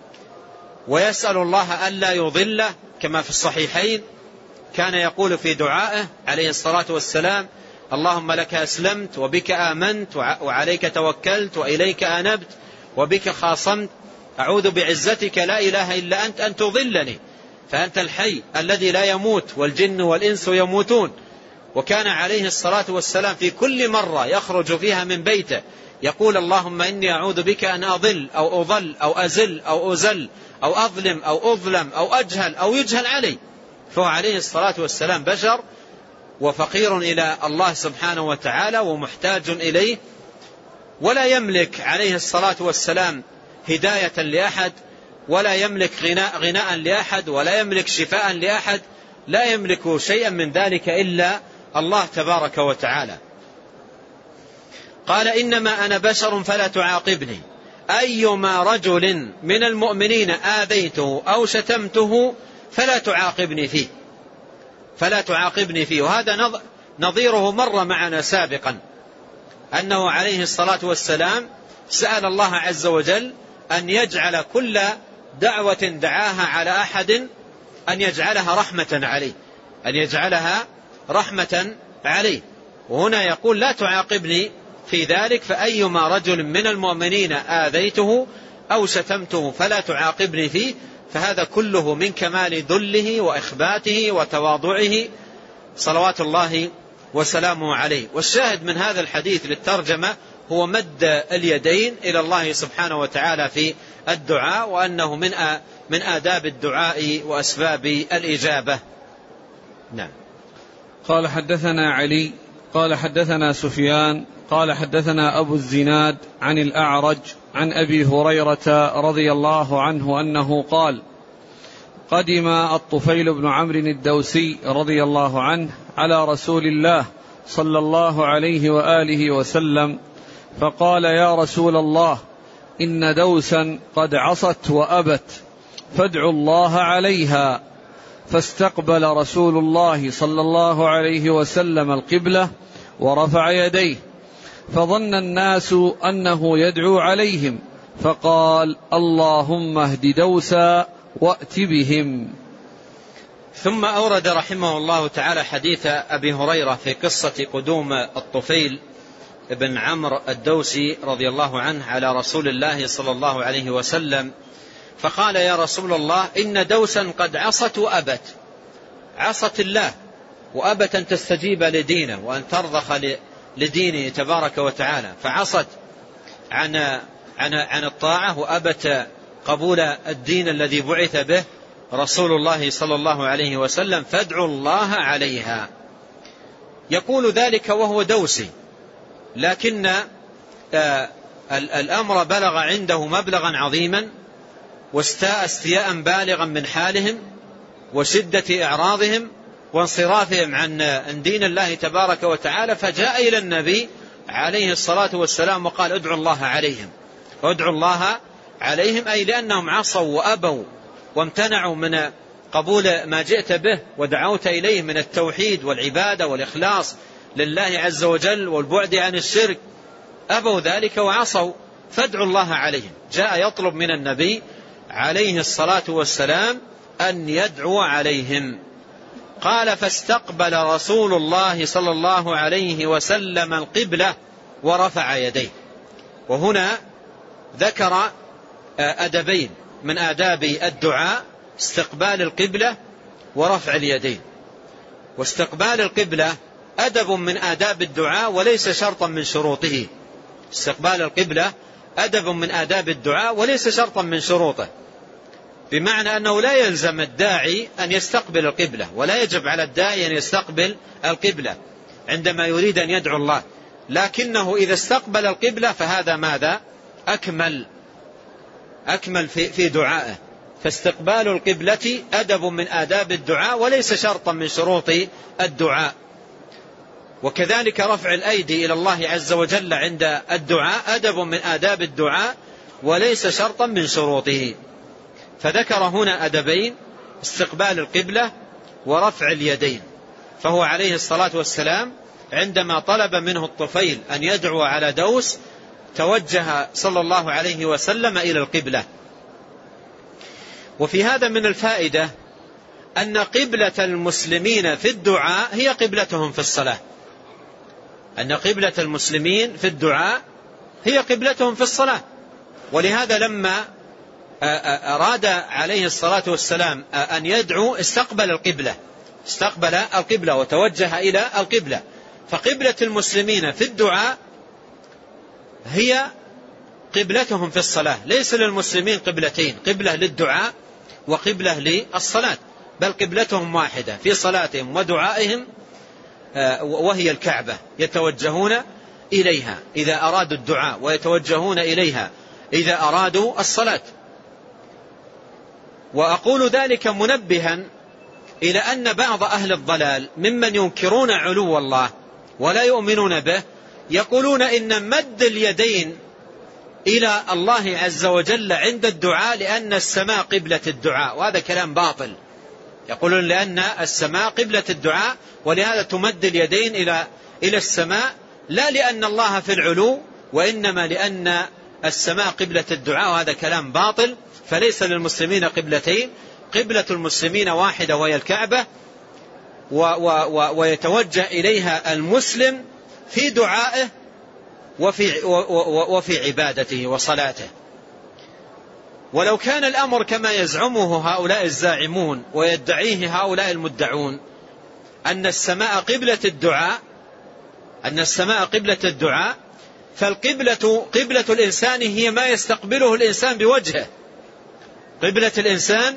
ويسأل الله أن لا يضله، كما في الصحيحين كان يقول في دعائه عليه الصلاة والسلام اللهم لك أسلمت وبك آمنت وعليك توكلت وإليك أنبت وبك خاصمت أعوذ بعزتك لا إله إلا أنت أن تضلني فأنت الحي الذي لا يموت والجن والإنس يموتون. وكان عليه الصلاة والسلام في كل مرة يخرج فيها من بيته يقول اللهم إني أعوذ بك أن أضل أو أضل أو أزل أو أزل أو أظلم أو أظلم أو أجهل أو يجهل علي. فهو عليه الصلاة والسلام بشر وفقير إلى الله سبحانه وتعالى ومحتاج إليه، ولا يملك عليه الصلاة والسلام هداية لأحد ولا يملك غناء, غناء لأحد ولا يملك شفاء لأحد، لا يملك شيئا من ذلك إلا الله تبارك وتعالى. قال إنما أنا بشر فلا تعاقبني، أيما رجل من المؤمنين آذيته أو شتمته فلا تعاقبني فيه، فلا تعاقبني فيه. وهذا نظيره مر معنا سابقا، أنه عليه الصلاة والسلام سأل الله عز وجل أن يجعل كل دعوة دعاها على أحد أن يجعلها رحمة عليه، أن يجعلها رحمة عليه. وهنا يقول لا تعاقبني في ذلك، فأيما رجل من المؤمنين آذيته أو شتمته فلا تعاقبني فيه. فهذا كله من كمال ذله وإخباته وتواضعه صلوات الله وسلامه عليه. والشاهد من هذا الحديث للترجمة هو مد اليدين إلى الله سبحانه وتعالى في الدعاء، وأنه من من آداب الدعاء وأسباب الإجابة. نعم. قال حدثنا علي قال حدثنا سفيان قال حدثنا أبو الزناد عن الأعرج عن أبي هريرة رضي الله عنه أنه قال: قدم الطفيل بن عمرو الدوسي رضي الله عنه على رسول الله صلى الله عليه وآله وسلم فقال: يا رسول الله، إن دوسا قد عصت وأبت فادعوا الله عليها. فاستقبل رسول الله صلى الله عليه وسلم القبلة ورفع يديه، فظن الناس أنه يدعو عليهم، فقال: اللهم اهد دوسا وأت بهم. ثم أورد رحمه الله تعالى حديث أبي هريرة في قصة قدوم الطفيل بن عمرو الدوسي رضي الله عنه على رسول الله صلى الله عليه وسلم، فقال: يا رسول الله، إن دوسا قد عصت وأبت، عصت الله وأبت أن تستجيب لدينه وأن ترضخ لدينه تبارك وتعالى، فعصت عن عن عن الطاعة وأبت قبول الدين الذي بعث به رسول الله صلى الله عليه وسلم، فادعوا الله عليها. يقول ذلك وهو دوسي، لكن الأمر بلغ عنده مبلغا عظيما، واستاء استياء بالغا من حالهم وشدة إعراضهم وانصرافهم عن دين الله تبارك وتعالى، فجاء إلى النبي عليه الصلاة والسلام وقال: ادعوا الله عليهم، ادعوا الله عليهم، أي لأنهم عصوا وأبوا وامتنعوا من قبول ما جئت به ودعوت إليه من التوحيد والعبادة والإخلاص لله عز وجل والبعد عن الشرك، أبوا ذلك وعصوا، فادعوا الله عليهم. جاء يطلب من النبي عليه الصلاة والسلام أن يدعو عليهم. قال: فاستقبل رسول الله صلى الله عليه وسلم القبلة ورفع يديه. وهنا ذكر أدبين من آداب الدعاء: استقبال القبلة ورفع اليدين. واستقبال القبلة أدب من آداب الدعاء وليس شرطا من شروطه. استقبال القبلة أدب من آداب الدعاء وليس شرطا من شروطه، بمعنى أنه لا يلزم الداعي أن يستقبل القبلة، ولا يجب على الداعي أن يستقبل القبلة عندما يريد أن يدعو الله، لكنه إذا استقبل القبلة فهذا ماذا؟ أكمل أكمل في, في دعائه. فاستقبال القبلة أدب من آداب الدعاء وليس شرطا من شروط الدعاء. وكذلك رفع الأيدي إلى الله عز وجل عند الدعاء أدب من آداب الدعاء وليس شرطا من شروطه. فذكر هنا أدبين: استقبال القبلة ورفع اليدين. فهو عليه الصلاة والسلام عندما طلب منه الطفيل أن يدعو على دوس توجه صلى الله عليه وسلم إلى القبلة. وفي هذا من الفائدة أن قبلة المسلمين في الدعاء هي قبلتهم في الصلاة، أن قبلة المسلمين في الدعاء هي قبلتهم في الصلاة. ولهذا لما أراد عليه الصلاة والسلام أن يدعو استقبل القبلة استقبل القبلة وتوجه إلى القبلة. فقبلة المسلمين في الدعاء هي قبلتهم في الصلاة، ليس للمسلمين قبلتين، قبلة للدعاء وقبلة للصلاة، بل قبلتهم واحدة في صلاتهم ودعائهم، وهي الكعبة، يتوجهون إليها إذا أرادوا الدعاء ويتوجهون إليها إذا أرادوا الصلاة. وأقول ذلك منبها إلى أن بعض أهل الضلال ممن ينكرون علو الله ولا يؤمنون به يقولون إن مد اليدين إلى الله عز وجل عند الدعاء لأن السماء قبلة الدعاء، وهذا كلام باطل. يقولون لأن السماء قبلة الدعاء ولهذا تمد اليدين إلى إلى السماء، لا لأن الله في العلو وإنما لأن السماء قبلة الدعاء، وهذا كلام باطل. فليس للمسلمين قبلتين، قبلة المسلمين واحدة وهي الكعبة، و و و ويتوجه إليها المسلم في دعائه وفي, و و وفي عبادته وصلاته. ولو كان الأمر كما يزعمه هؤلاء الزاعمون ويدعيه هؤلاء المدعون أن السماء قبلة الدعاء أن السماء قبلة الدعاء فالقبلة قبلة الإنسان هي ما يستقبله الإنسان بوجهه. قبلة الإنسان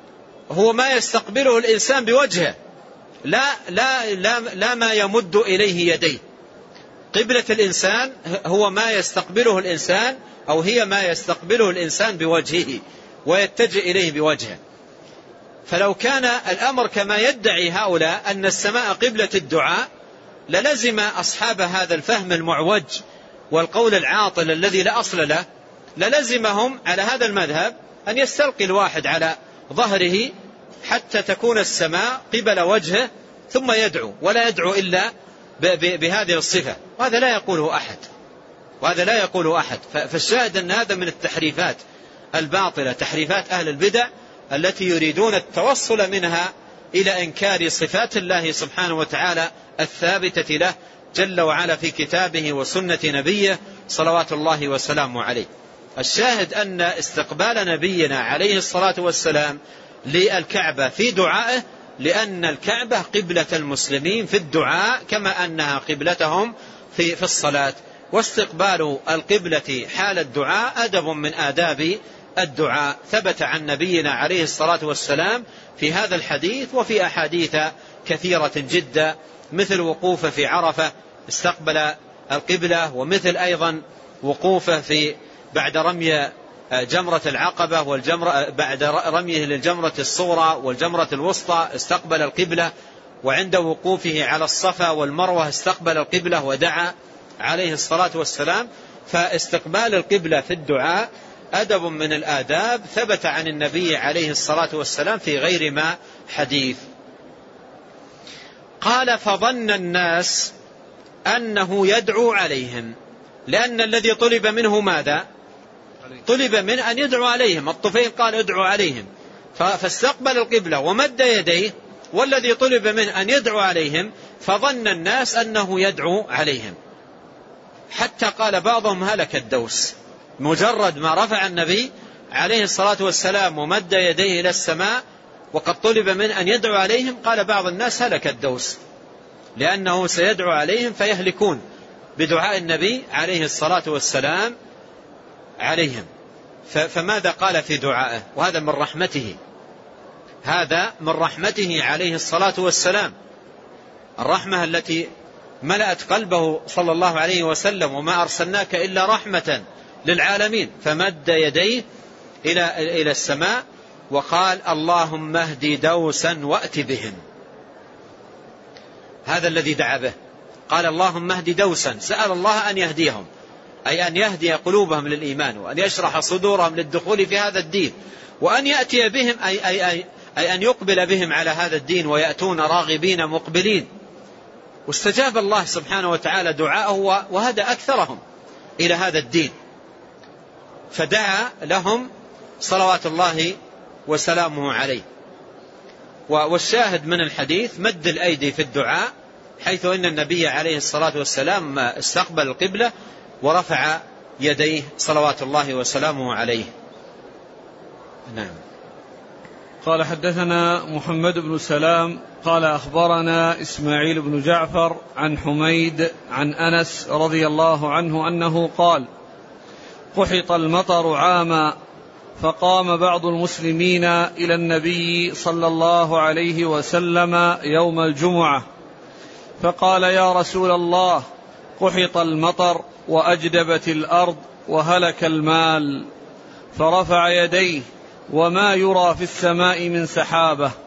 هو ما يستقبله الإنسان بوجهه، لا, لا, لا, لا ما يمد إليه يديه. قبلة الإنسان هو ما يستقبله الإنسان أو هي ما يستقبله الإنسان بوجهه ويتجه إليه بوجهه. فلو كان الأمر كما يدعي هؤلاء أن السماء قبلة الدعاء للزم أصحاب هذا الفهم المعوج والقول العاطل الذي لا أصل له، للزمهم على هذا المذهب أن يستلقي الواحد على ظهره حتى تكون السماء قبل وجهه ثم يدعو، ولا يدعو إلا بهذه الصفة، وهذا لا يقوله أحد وهذا لا يقوله أحد. فالشاهد أن هذا من التحريفات الباطلة، تحريفات أهل البدع التي يريدون التوصل منها إلى إنكار صفات الله سبحانه وتعالى الثابتة له جل وعلا في كتابه وسنة نبيه صلوات الله وسلامه عليه. الشاهد أن استقبال نبينا عليه الصلاة والسلام للكعبة في دعائه لأن الكعبة قبلة المسلمين في الدعاء كما أنها قبلتهم في في الصلاة، واستقبال القبلة حال الدعاء أدب من آداب الدعاء. ثبت عن نبينا عليه الصلاة والسلام في هذا الحديث وفي أحاديث كثيرة جدا، مثل وقوفه في عرفة استقبل القبلة، ومثل أيضا وقوفه في بعد رمي جمرة العقبة والجمرة بعد رميه للجمرة الصغرى والجمرة الوسطى استقبل القبلة، وعند وقوفه على الصفا والمروة استقبل القبلة ودعا عليه الصلاة والسلام. فاستقبال القبلة في الدعاء أدب من الآداب ثبت عن النبي عليه الصلاة والسلام في غير ما حديث. قال فظن الناس أنه يدعو عليهم، لأن الذي طلب منه ماذا؟ طلب من أن يدعو عليهم. الطفيل قال ادعو عليهم فاستقبل القبلة ومد يديه، والذي طلب من أن يدعو عليهم فظن الناس أنه يدعو عليهم، حتى قال بعضهم هلك الدوس. مجرد ما رفع النبي عليه الصلاة والسلام ومد يديه إلى السماء وقد طلب من أن يدعو عليهم قال بعض الناس هلك الدوس، لأنه سيدعو عليهم فيهلكون بدعاء النبي عليه الصلاة والسلام عليهم. فماذا قال في دعائه؟ وهذا من رحمته، هذا من رحمته عليه الصلاة والسلام، الرحمة التي ملأت قلبه صلى الله عليه وسلم، وما أرسلناك إلا رحمة للعالمين. فمد يديه إلى إلى السماء وقال اللهم اهدي دوسا وأت بهم. هذا الذي دعا به، قال اللهم اهدي دوسا، سأل الله أن يهديهم، أي أن يهدي قلوبهم للإيمان وأن يشرح صدورهم للدخول في هذا الدين، وأن يأتي بهم أي, أي, أي, أي أن يقبل بهم على هذا الدين ويأتون راغبين مقبلين. واستجاب الله سبحانه وتعالى دعاءه وهدى أكثرهم إلى هذا الدين، فدعا لهم صلوات الله وسلامه عليه. والشاهد من الحديث مد الأيدي في الدعاء، حيث أن النبي عليه الصلاة والسلام استقبل القبلة ورفع يديه صلوات الله وسلامه عليه. نعم. قال حدثنا محمد بن سلام قال أخبرنا إسماعيل بن جعفر عن حميد عن أنس رضي الله عنه أنه قال قحط المطر عاما فقام بعض المسلمين إلى النبي صلى الله عليه وسلم يوم الجمعة فقال يا رسول الله قحط المطر وأجدبت الأرض وهلك المال، فرفع يديه وما يرى في السماء من سحابة،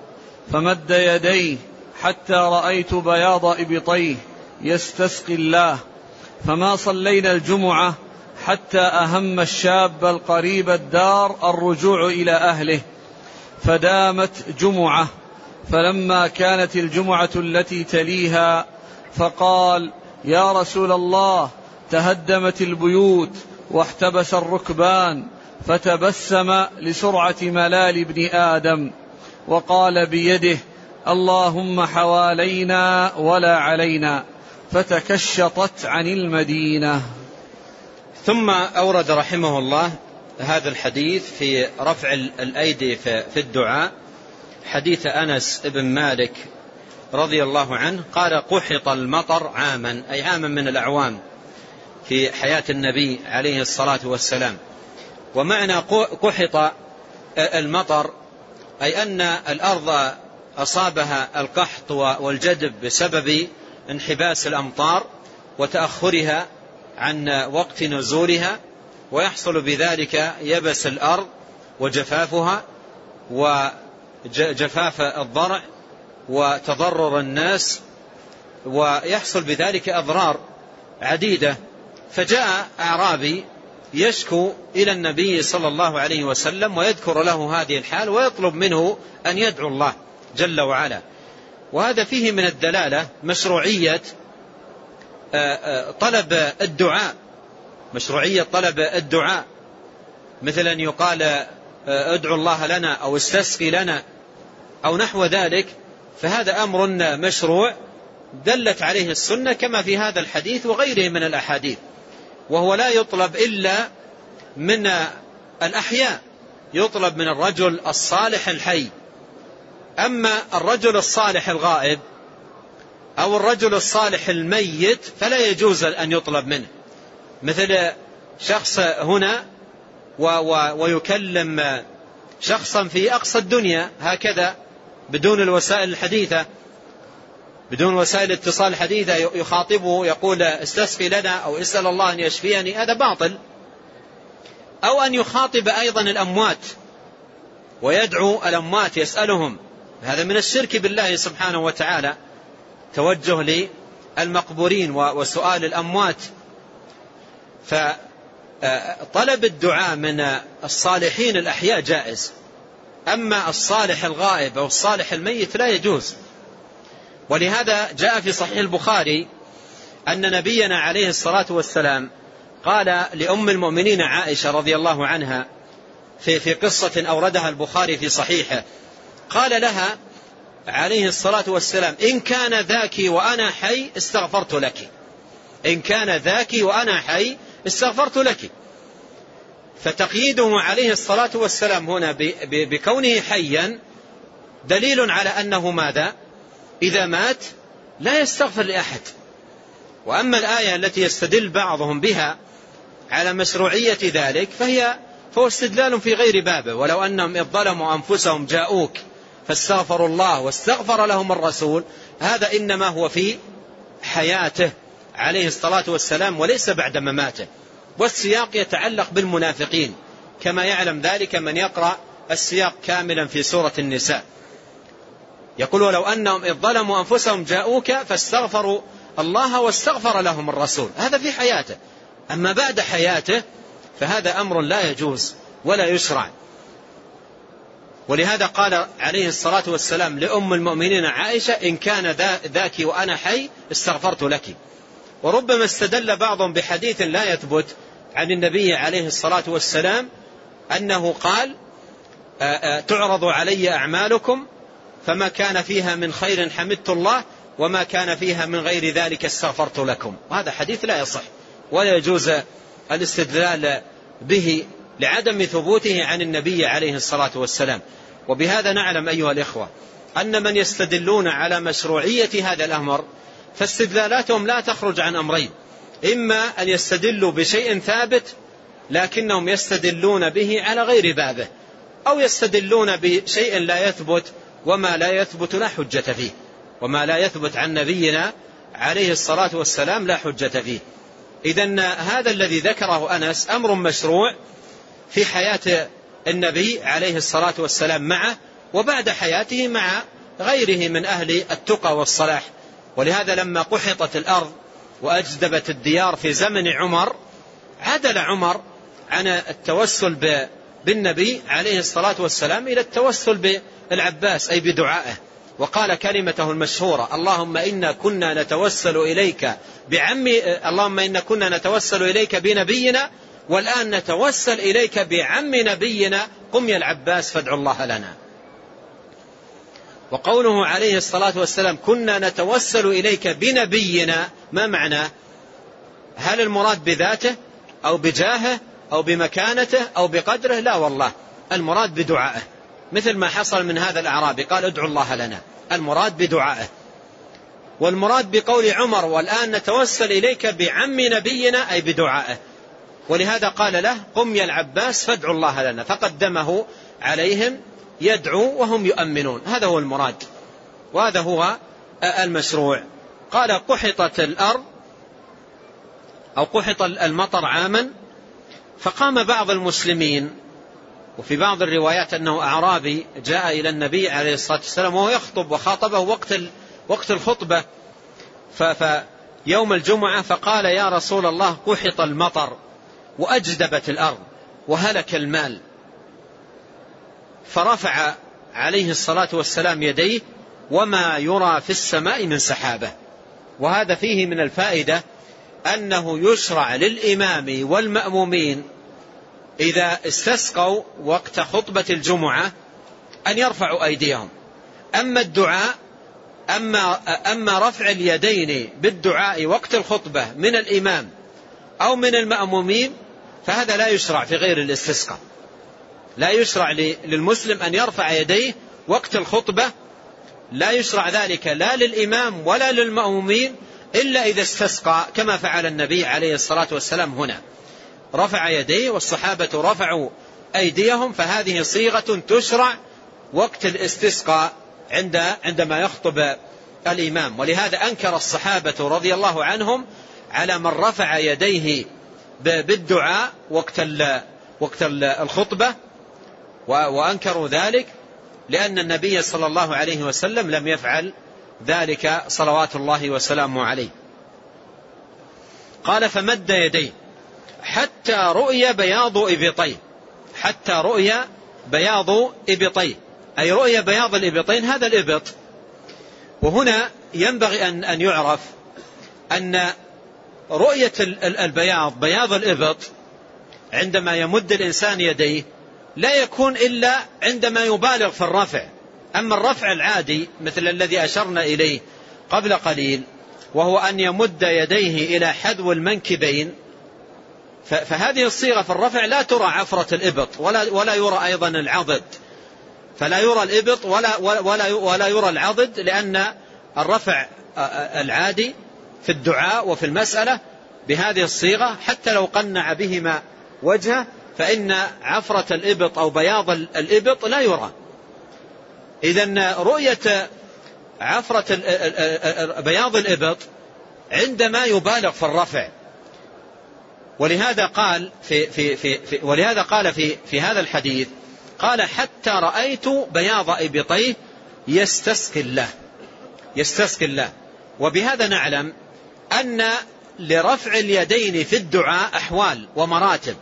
فمد يديه حتى رأيت بياض إبطيه يستسقي الله، فما صلينا الجمعة حتى أهم الشاب القريب الدار الرجوع إلى أهله، فدامت جمعة، فلما كانت الجمعة التي تليها فقال: يا رسول الله، تهدمت البيوت واحتبس الركبان، فتبسم لسرعة ملال ابن آدم وقال بيده: اللهم حوالينا ولا علينا، فتكشطت عن المدينة. ثم أورد رحمه الله هذا الحديث في رفع الأيدي في الدعاء، حديث أنس بن مالك رضي الله عنه قال: قحط المطر عاما، أي عاما من الأعوام في حياة النبي عليه الصلاة والسلام. ومعنى قحط المطر أي أن الأرض أصابها القحط والجدب بسبب انحباس الأمطار وتأخرها عن وقت نزولها، ويحصل بذلك يبس الأرض وجفافها وجفاف الضرع وتضرر الناس، ويحصل بذلك أضرار عديدة. فجاء أعرابي يشكو إلى النبي صلى الله عليه وسلم ويذكر له هذه الحال ويطلب منه أن يدعو الله جل وعلا. وهذا فيه من الدلالة مشروعية طلب الدعاء، مشروعية طلب الدعاء، مثل أن يقال ادعو الله لنا أو استسقي لنا أو نحو ذلك، فهذا أمر مشروع دلت عليه السنة كما في هذا الحديث وغيره من الأحاديث. وهو لا يطلب إلا من الأحياء، يطلب من الرجل الصالح الحي. أما الرجل الصالح الغائب أو الرجل الصالح الميت فلا يجوز أن يطلب منه، مثل شخص هنا ويكلم شخصا في أقصى الدنيا هكذا بدون الوسائل الحديثة، بدون وسائل اتصال حديثة، يخاطبه يقول استسقي لنا أو اسأل الله أن يشفيني، هذا باطل. أو أن يخاطب أيضا الأموات ويدعو الأموات يسألهم، هذا من الشرك بالله سبحانه وتعالى، توجه للمقبورين وسؤال الأموات. فطلب الدعاء من الصالحين الأحياء جائز، أما الصالح الغائب أو الصالح الميت لا يجوز. ولهذا جاء في صحيح البخاري أن نبينا عليه الصلاة والسلام قال لأم المؤمنين عائشة رضي الله عنها في في قصة أوردها البخاري في صحيحه، قال لها عليه الصلاة والسلام: إن كان ذاك وأنا حي استغفرت لك، إن كان ذاك وأنا حي استغفرت لك. فتقييده عليه الصلاة والسلام هنا بكونه حيا دليل على أنه ماذا؟ إذا مات لا يستغفر لأحد. وأما الآية التي يستدل بعضهم بها على مشروعية ذلك فهي فهو استدلال في غير بابه. ولو أنهم إذ ظلموا أنفسهم جاءوك فاستغفروا الله واستغفر لهم الرسول، هذا إنما هو في حياته عليه الصلاة والسلام وليس بعد مماته. والسياق يتعلق بالمنافقين كما يعلم ذلك من يقرأ السياق كاملا في سورة النساء. يقول: ولو أنهم إذ ظلموا أنفسهم جاءوك فاستغفروا الله واستغفر لهم الرسول، هذا في حياته. أما بعد حياته فهذا أمر لا يجوز ولا يشرع. ولهذا قال عليه الصلاة والسلام لأم المؤمنين عائشة: إن كان ذاك وأنا حي استغفرت لك. وربما استدل بعضهم بحديث لا يثبت عن النبي عليه الصلاة والسلام أنه قال: تعرض علي أعمالكم فما كان فيها من خير حمدت الله وما كان فيها من غير ذلك استغفرت لكم. وهذا حديث لا يصح ولا يجوز الاستدلال به لعدم ثبوته عن النبي عليه الصلاة والسلام. وبهذا نعلم أيها الإخوة أن من يستدلون على مشروعية هذا الأمر فاستدلالاتهم لا تخرج عن أمرين: إما أن يستدلوا بشيء ثابت لكنهم يستدلون به على غير بابه، أو يستدلون بشيء لا يثبت، وما لا يثبت لا حجة فيه، وما لا يثبت عن نبينا عليه الصلاة والسلام لا حجة فيه. إذن هذا الذي ذكره أنس أمر مشروع في حياة النبي عليه الصلاة والسلام معه، وبعد حياته مع غيره من أهل التقى والصلاح. ولهذا لما قحطت الأرض وأجدبت الديار في زمن عمر عدل عمر عن التوسل بالنبي عليه الصلاة والسلام إلى التوسل بالعباس أي بدعائه، وقال كلمته المشهورة: اللهم إنا كنا نتوسل إليك بعم اللهم إنا كنا نتوسل إليك بنبينا والآن نتوسل إليك بعم نبينا، قم يا العباس فادعوا الله لنا. وقوله عليه الصلاة والسلام كنا نتوسل إليك بنبينا، ما معناه؟ هل المراد بذاته أو بجاهه أو بمكانته أو بقدره؟ لا والله، المراد بدعائه، مثل ما حصل من هذا الأعرابي قال ادعوا الله لنا، المراد بدعائه. والمراد بقول عمر والآن نتوسل إليك بعم نبينا أي بدعائه، ولهذا قال له قم يا العباس فادعوا الله لنا، فقدمه عليهم يدعو وهم يؤمنون. هذا هو المراد وهذا هو المشروع. قال قحطت الأرض أو قحط المطر عاما، فقام بعض المسلمين، وفي بعض الروايات أنه أعرابي جاء إلى النبي عليه الصلاة والسلام وهو يخطب وخاطبه وقت وقت الخطبة فيوم الجمعة، فقال يا رسول الله قحط المطر وأجدبت الأرض وهلك المال، فرفع عليه الصلاة والسلام يديه وما يرى في السماء من سحابة. وهذا فيه من الفائدة أنه يشرع للإمام والمأمومين إذا استسقوا وقت خطبة الجمعة أن يرفعوا أيديهم. أما الدعاء أما, أما رفع اليدين بالدعاء وقت الخطبة من الإمام أو من المأمومين فهذا لا يشرع في غير الاستسقاء. لا يشرع للمسلم أن يرفع يديه وقت الخطبة، لا يشرع ذلك لا للإمام ولا للمأمومين إلا إذا استسقى، كما فعل النبي عليه الصلاة والسلام هنا، رفع يديه والصحابة رفعوا أيديهم، فهذه صيغة تشرع وقت الاستسقاء عند عندما يخطب الإمام. ولهذا أنكر الصحابة رضي الله عنهم على من رفع يديه بالدعاء وقت وقت الخطبة، وأنكروا ذلك لأن النبي صلى الله عليه وسلم لم يفعل ذلك صلوات الله وسلامه عليه. قال فمد يديه حتى رؤي بياض إبطيه، حتى رؤي بياض إبطيه أي رؤي بياض الإبطين، هذا الإبط. وهنا ينبغي أن أن يعرف أن رؤية البياض بياض الإبط عندما يمد الإنسان يديه لا يكون إلا عندما يبالغ في الرفع. أما الرفع العادي مثل الذي أشرنا إليه قبل قليل وهو أن يمد يديه إلى حذو المنكبين، فهذه الصيغة في الرفع لا ترى عفرة الإبط ولا, ولا يرى أيضا العضد، فلا يرى الإبط ولا, ولا, ولا يرى العضد، لأن الرفع العادي في الدعاء وفي المسألة بهذه الصيغة حتى لو قنع بهما وجهه فإن عفرة الإبط أو بياض الإبط لا يرى. إذن رؤية عفرة بياض الإبط عندما يبالغ في الرفع. ولهذا قال في في في, في ولهذا قال في في هذا الحديث قال حتى رأيت بياض إبطيه يستسقي الله، يستسقي الله. وبهذا نعلم أن لرفع اليدين في الدعاء أحوال ومراتب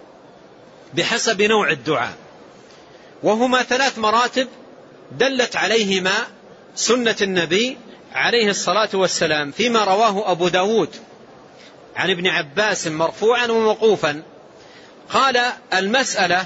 بحسب نوع الدعاء، وهما ثلاث مراتب دلت عليهما سنة النبي عليه الصلاة والسلام فيما رواه أبو داود عن ابن عباس مرفوعا وموقوفا. قال المسألة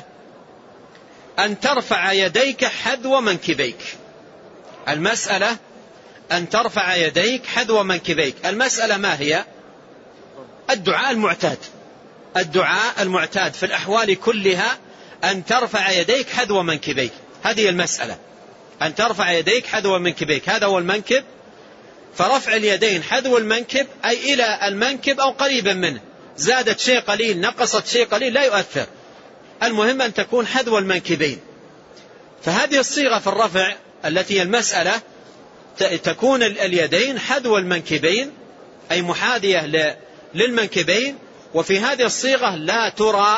أن ترفع يديك حذو منكبيك، المسألة أن ترفع يديك حذو منكبيك. المسألة ما هي؟ الدعاء المعتاد، الدعاء المعتاد في الأحوال كلها أن ترفع يديك حذو منكبيك، هذه المسألة، أن ترفع يديك حذو منكبيك، هذا هو المنكب. فرفع اليدين حذو المنكب أي إلى المنكب أو قريبا منه، زادت شيء قليل نقصت شيء قليل لا يؤثر، المهم أن تكون حذو المنكبين. فهذه الصيغة في الرفع التي هي المسألة تكون اليدين حذو المنكبين أي محاذية للمنكبين. وفي هذه الصيغة لا ترى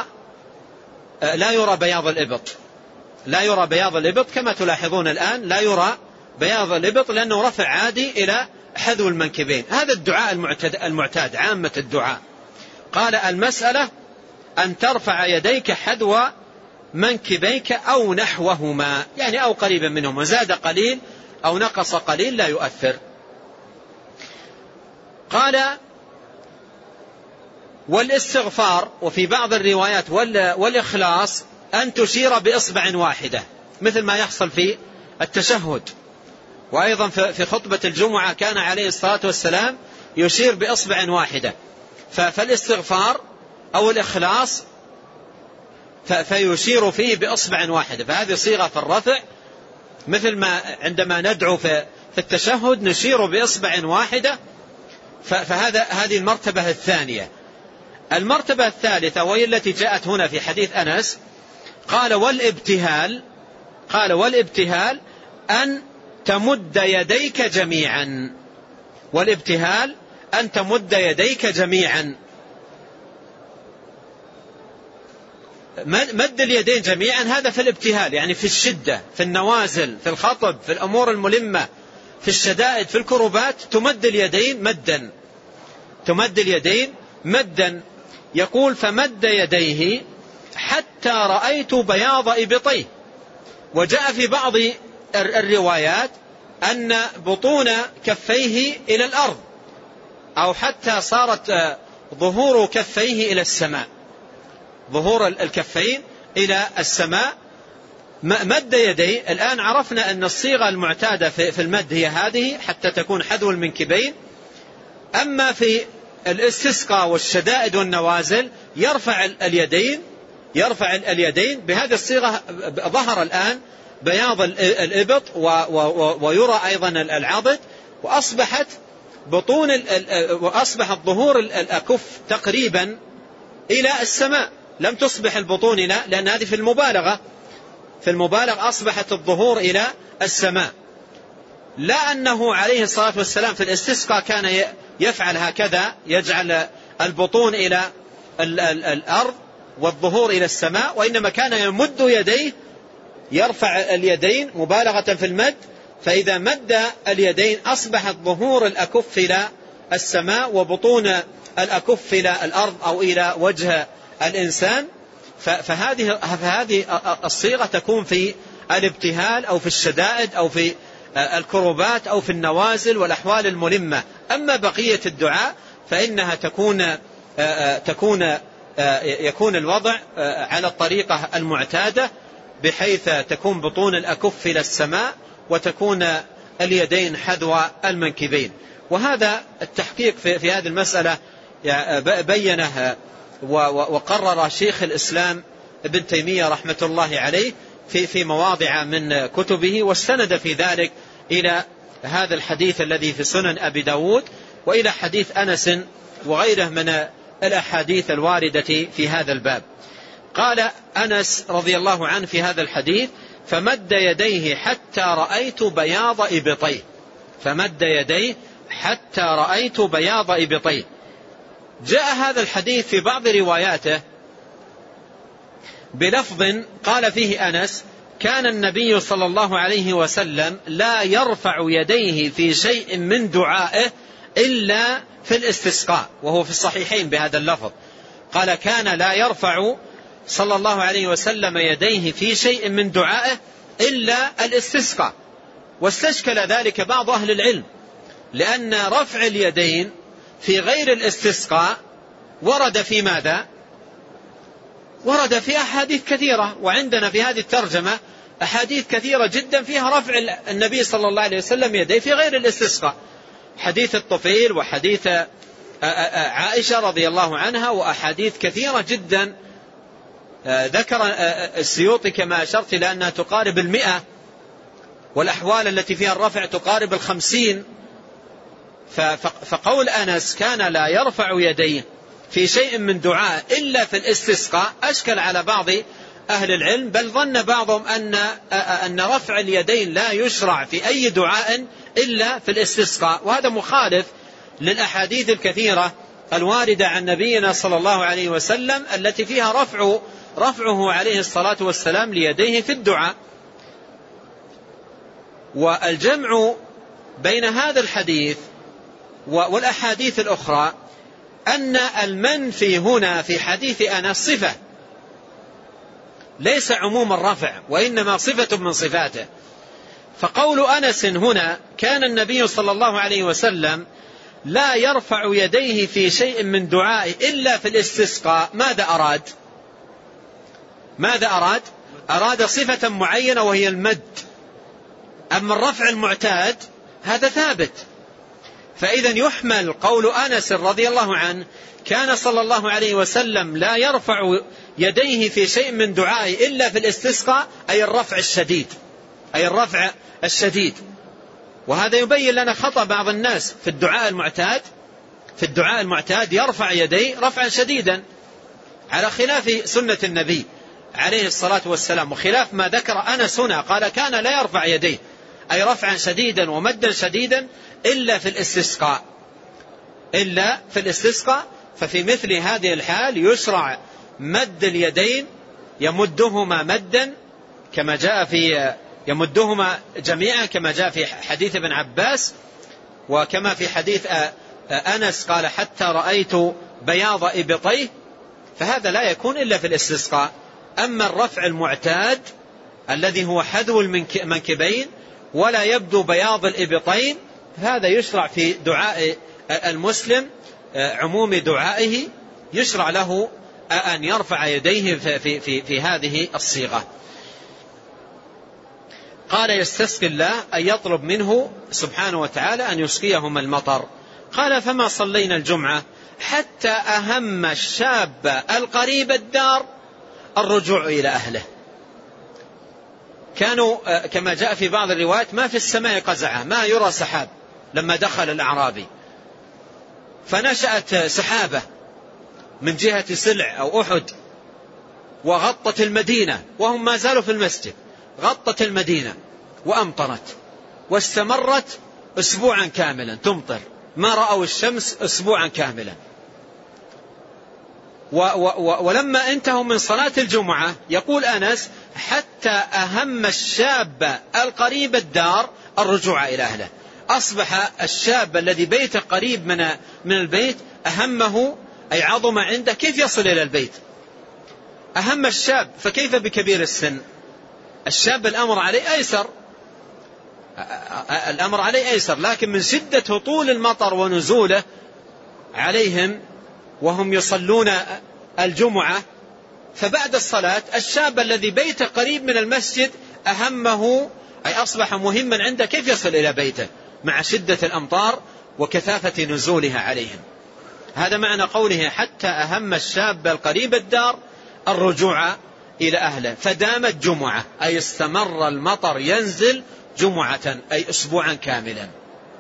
لا يرى بياض الإبط، لا يرى بياض الإبط كما تلاحظون الآن، لا يرى بياض الإبط لأنه رفع عادي إلى حذو المنكبين. هذا الدعاء المعتاد, المعتاد عامة الدعاء. قال المسألة أن ترفع يديك حذو منكبيك أو نحوهما، يعني أو قريبا منهما، زاد قليل أو نقص قليل لا يؤثر. قال والاستغفار وفي بعض الروايات والإخلاص أن تشير بإصبع واحدة مثل ما يحصل في التشهد، وأيضا في خطبة الجمعة كان عليه الصلاة والسلام يشير بإصبع واحدة. فالاستغفار أو الإخلاص فيشير فيه بإصبع واحدة، فهذه صيغة في الرفع، مثل ما عندما ندعو في التشهد نشير بإصبع واحدة. فهذا هذه المرتبة الثانية. المرتبة الثالثة وهي التي جاءت هنا في حديث أنس، قال والابتهال قال والابتهال أن تمد يديك جميعا. والابتهال أن تمد يديك جميعا. مد اليدين جميعا هذا في الابتهال، يعني في الشدة، في النوازل، في الخطب، في الأمور الملمة، في الشدائد، في الكربات تمد اليدين مدا تمد اليدين مدا. يقول فمد يديه حتى رأيت بياض إبطيه. وجاء في بعض الروايات أن بطون كفيه إلى الأرض، أو حتى صارت ظهور كفيه إلى السماء، ظهور الكفين إلى السماء. مد يديه. الآن عرفنا أن الصيغة المعتادة في المد هي هذه حتى تكون حذو المنكبين. أما في الاستسقاء والشدائد والنوازل يرفع اليدين يرفع اليدين بهذه الصيغة. ظهر الآن بياض الإبط ويرى أيضا العضد، وأصبحت بطون وأصبحت ظهور الأكف تقريبا إلى السماء، لم تصبح البطون إلى، لأن هذه في المبالغة في المبالغة أصبحت الظهور إلى السماء. لا أنه عليه الصلاة والسلام في الاستسقاء كان يفعل هكذا، يجعل البطون إلى الأرض والظهور إلى السماء، وإنما كان يمد يديه، يرفع اليدين مبالغة في المد، فإذا مد اليدين أصبحت ظهور الأكف إلى السماء وبطون الأكف إلى الأرض أو إلى وجه الإنسان. فهذه فهذه الصيغة تكون في الابتهال أو في الشدائد أو في الكربات أو في النوازل والأحوال الملمة. أما بقية الدعاء فإنها تكون تكون يكون الوضع على الطريقة المعتادة، بحيث تكون بطون الأكف إلى السماء وتكون اليدين حذو المنكبين. وهذا التحقيق في, في هذه المسألة بينه وقرر شيخ الإسلام ابن تيمية رحمة الله عليه في, في مواضع من كتبه، واستند في ذلك إلى هذا الحديث الذي في سنن أبي داود، وإلى حديث أنس وغيره من الأحاديث الواردة في هذا الباب. قال أنس رضي الله عنه في هذا الحديث فمد يديه حتى رأيت بياض إبطيه فمد يديه حتى رأيت بياض إبطيه. جاء هذا الحديث في بعض رواياته بلفظ قال فيه أنس كان النبي صلى الله عليه وسلم لا يرفع يديه في شيء من دعائه إلا في الاستسقاء، وهو في الصحيحين بهذا اللفظ. قال كان لا يرفع صلى الله عليه وسلم يديه في شيء من دعائه إلا الاستسقاء. واستشكل ذلك بعض أهل العلم، لأن رفع اليدين في غير الاستسقاء ورد في ماذا؟ ورد في أحاديث كثيرة، وعندنا في هذه الترجمة أحاديث كثيرة جدا فيها رفع النبي صلى الله عليه وسلم يديه في غير الاستسقاء، حديث الطفيل وحديث عائشة رضي الله عنها، وأحاديث كثيرة جدا ذكر السيوطي كما أشرت لأنها تقارب المئة، والأحوال التي فيها الرفع تقارب الخمسين. فقول أنس كان لا يرفع يديه في شيء من دعاء إلا في الاستسقاء أشكل على بعض أهل العلم، بل ظن بعضهم أن أن رفع اليدين لا يشرع في أي دعاء إلا في الاستسقاء، وهذا مخالف للأحاديث الكثيرة الواردة عن نبينا صلى الله عليه وسلم التي فيها رفع رفعه عليه الصلاة والسلام ليديه في الدعاء. والجمع بين هذا الحديث والأحاديث الأخرى أن المنفي هنا في حديث أنس صفة ليس عموم الرفع، وإنما صفة من صفاته. فقول أنس هنا كان النبي صلى الله عليه وسلم لا يرفع يديه في شيء من دعائه إلا في الاستسقاء، ماذا أراد؟ ماذا أراد؟ أراد صفة معينة وهي المد. أما الرفع المعتاد هذا ثابت. فإذا يحمل قول أنس رضي الله عنه كان صلى الله عليه وسلم لا يرفع يديه في شيء من دعائه إلا في الاستسقاء، أي الرفع الشديد، أي الرفع الشديد. وهذا يبين لنا خطأ بعض الناس في الدعاء المعتاد. في الدعاء المعتاد يرفع يديه رفعا شديدا على خلاف سنة النبي عليه الصلاة والسلام، وخلاف ما ذكر أنس هنا، قال كان لا يرفع يديه أي رفعا شديدا ومدا شديدا إلا في الاستسقاء، إلا في الاستسقاء. ففي مثل هذه الحال يشرع مد اليدين، يمدهما مدا كما جاء في يمدهما جميعا كما جاء في حديث ابن عباس، وكما في حديث أنس قال حتى رأيت بياض إبطيه. فهذا لا يكون إلا في الاستسقاء. أما الرفع المعتاد الذي هو حذو المنكبين ولا يبدو بياض الإبطين، هذا يشرع في دعاء المسلم، عموم دعائه يشرع له أن يرفع يديه في, في, في, في هذه الصيغة. قال يستسقي الله أن يطلب منه سبحانه وتعالى أن يسقيهم المطر. قال فما صلينا الجمعة حتى أهم الشاب القريب الدار الرجوع إلى أهله. كانوا كما جاء في بعض الروايات ما في السماء قزعة، ما يرى سحاب لما دخل الأعرابي، فنشأت سحابة من جهة سلع أو أحد وغطت المدينة وهم ما زالوا في المسجد، غطت المدينة وأمطرت، واستمرت أسبوعا كاملا تمطر، ما رأوا الشمس أسبوعا كاملا. و و و ولما انتهوا من صلاة الجمعة يقول أنس حتى أهم الشاب القريب الدار الرجوع إلى أهله. أصبح الشاب الذي بيته قريب من من البيت أهمه أي عظم عنده كيف يصل إلى البيت. أهم الشاب، فكيف بكبير السن؟ الشاب الأمر عليه أيسر، الأمر عليه أيسر، لكن من شدة هطول المطر ونزوله عليهم وهم يصلون الجمعة، فبعد الصلاة الشاب الذي بيته قريب من المسجد أهمه أي أصبح مهما عنده كيف يصل إلى بيته مع شدة الأمطار وكثافة نزولها عليهم. هذا معنى قوله حتى أهم الشاب القريب الدار الرجوع إلى أهله. فدامت جمعة أي استمر المطر ينزل جمعة أي أسبوعا كاملا.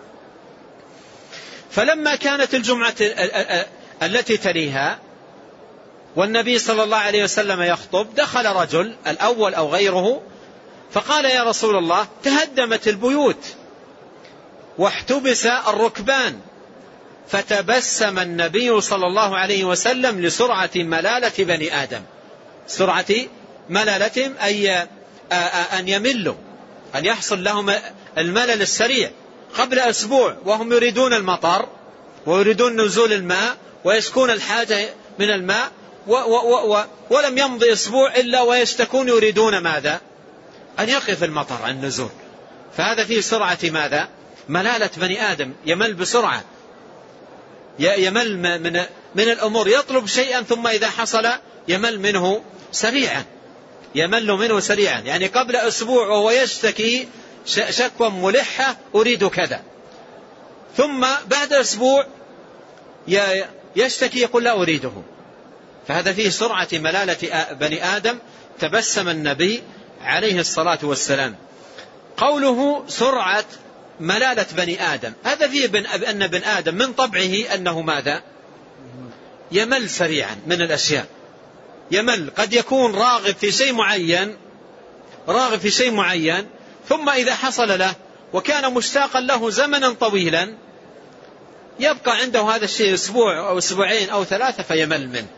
فلما كانت الجمعة التي تليها والنبي صلى الله عليه وسلم يخطب دخل رجل الأول أو غيره فقال يا رسول الله تهدمت البيوت واحتبس الركبان. فتبسم النبي صلى الله عليه وسلم لسرعة ملالة بني آدم، سرعة ملالتهم أي أن يملوا، أن يحصل لهم الملل السريع. قبل أسبوع وهم يريدون المطر ويريدون نزول الماء ويشكون الحاجة من الماء، و و و ولم يمضي أسبوع إلا ويشتكون يريدون ماذا؟ أن يقف المطر عن النزول. فهذا فيه سرعة ماذا؟ ملالة بني آدم، يمل بسرعة، يمل من, من الأمور، يطلب شيئا ثم إذا حصل يمل منه سريعا، يمل منه سريعا. يعني قبل أسبوع وهو يشتكي شكوى ملحة أريد كذا، ثم بعد أسبوع يشتكي يقول لا أريده. فهذا فيه سرعة ملالة بني آدم. تبسم النبي عليه الصلاة والسلام. قوله سرعة ملالة بني آدم هذا فيه أن بن آدم من طبعه أنه ماذا؟ يمل سريعا من الأشياء، يمل، قد يكون راغب في شيء معين، راغب في شيء معين ثم إذا حصل له وكان مشتاقا له زمنا طويلا يبقى عنده هذا الشيء أسبوع أو أسبوعين أو ثلاثة فيمل منه،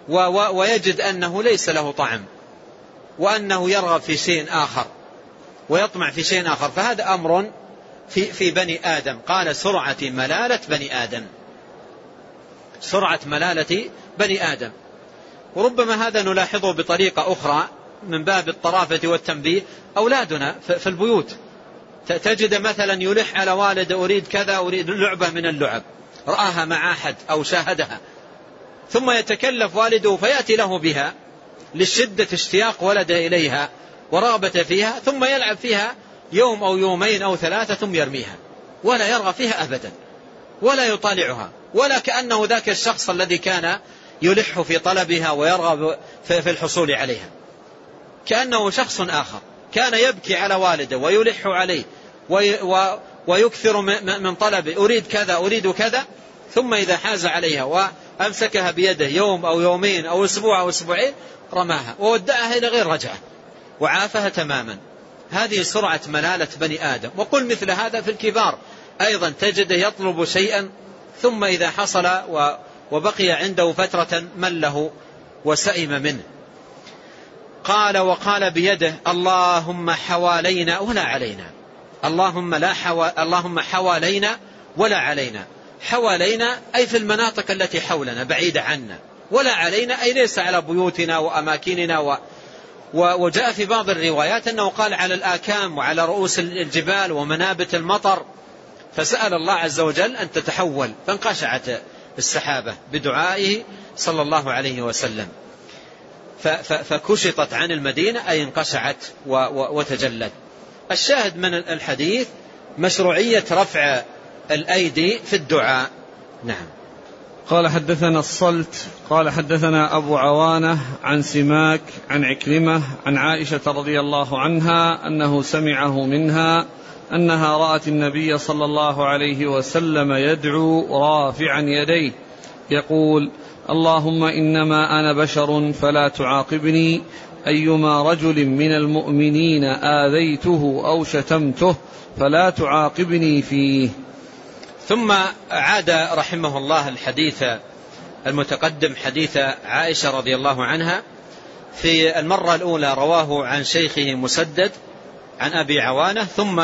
ويجد أنه ليس له طعم وأنه يرغب في شيء آخر ويطمع في شيء آخر، فهذا أمر في, في بني آدم. قال سرعة ملالة بني آدم، سرعة ملالة بني آدم. وربما هذا نلاحظه بطريقة أخرى من باب الطرافة والتنبيه. أولادنا في البيوت تجد مثلا يلح على والد أريد كذا، أريد لعبة من اللعب، رآها مع أحد أو شاهدها، ثم يتكلف والده فيأتي له بها للشدة اشتياق ولده إليها ورغبة فيها، ثم يلعب فيها يوم أو يومين أو ثلاثة ثم يرميها، ولا يرغب فيها أبدا ولا يطالعها، ولا كأنه ذاك الشخص الذي كان يلح في طلبها ويرغب في الحصول عليها، كأنه شخص آخر كان يبكي على والده ويلح عليه ويكثر من طلبه، أريد كذا أريد كذا، ثم إذا حاز عليها وأمسكها بيده يوم أو يومين أو أسبوع أو أسبوعين رماها وودعها إلى غير رجعة وعافها تماما. هذه سرعة ملالة بني آدم. وقل مثل هذا في الكبار أيضا، تجده يطلب شيئا ثم إذا حصل وبقي عنده فترة مله وسئم منه. قال وقال بيده اللهم حوالينا ولا علينا، اللهم, لا حوا... اللهم حوالينا ولا علينا. حوالينا أي في المناطق التي حولنا بعيدة عنا، ولا علينا أي ليس على بيوتنا وأماكننا و... و... وجاء في بعض الروايات أنه قال على الآكام وعلى رؤوس الجبال ومنابت المطر، فسأل الله عز وجل أن تتحول، فانقشعت السحابة بدعائه صلى الله عليه وسلم، فكشطت عن المدينة أي انقشعت وتجلت. الشاهد من الحديث مشروعية رفع الأيدي في الدعاء. نعم. قال حدثنا الصلت قال حدثنا أبو عوانة عن سماك عن عكرمة عن عائشة رضي الله عنها أنه سمعه منها أنها رأت النبي صلى الله عليه وسلم يدعو رافعا يديه يقول اللهم إنما أنا بشر فلا تعاقبني، أيما رجل من المؤمنين آذيته أو شتمته فلا تعاقبني فيه. ثم عاد رحمه الله الحديث المتقدم حديث عائشة رضي الله عنها. في المرة الأولى رواه عن شيخه مسدد عن أبي عوانة، ثم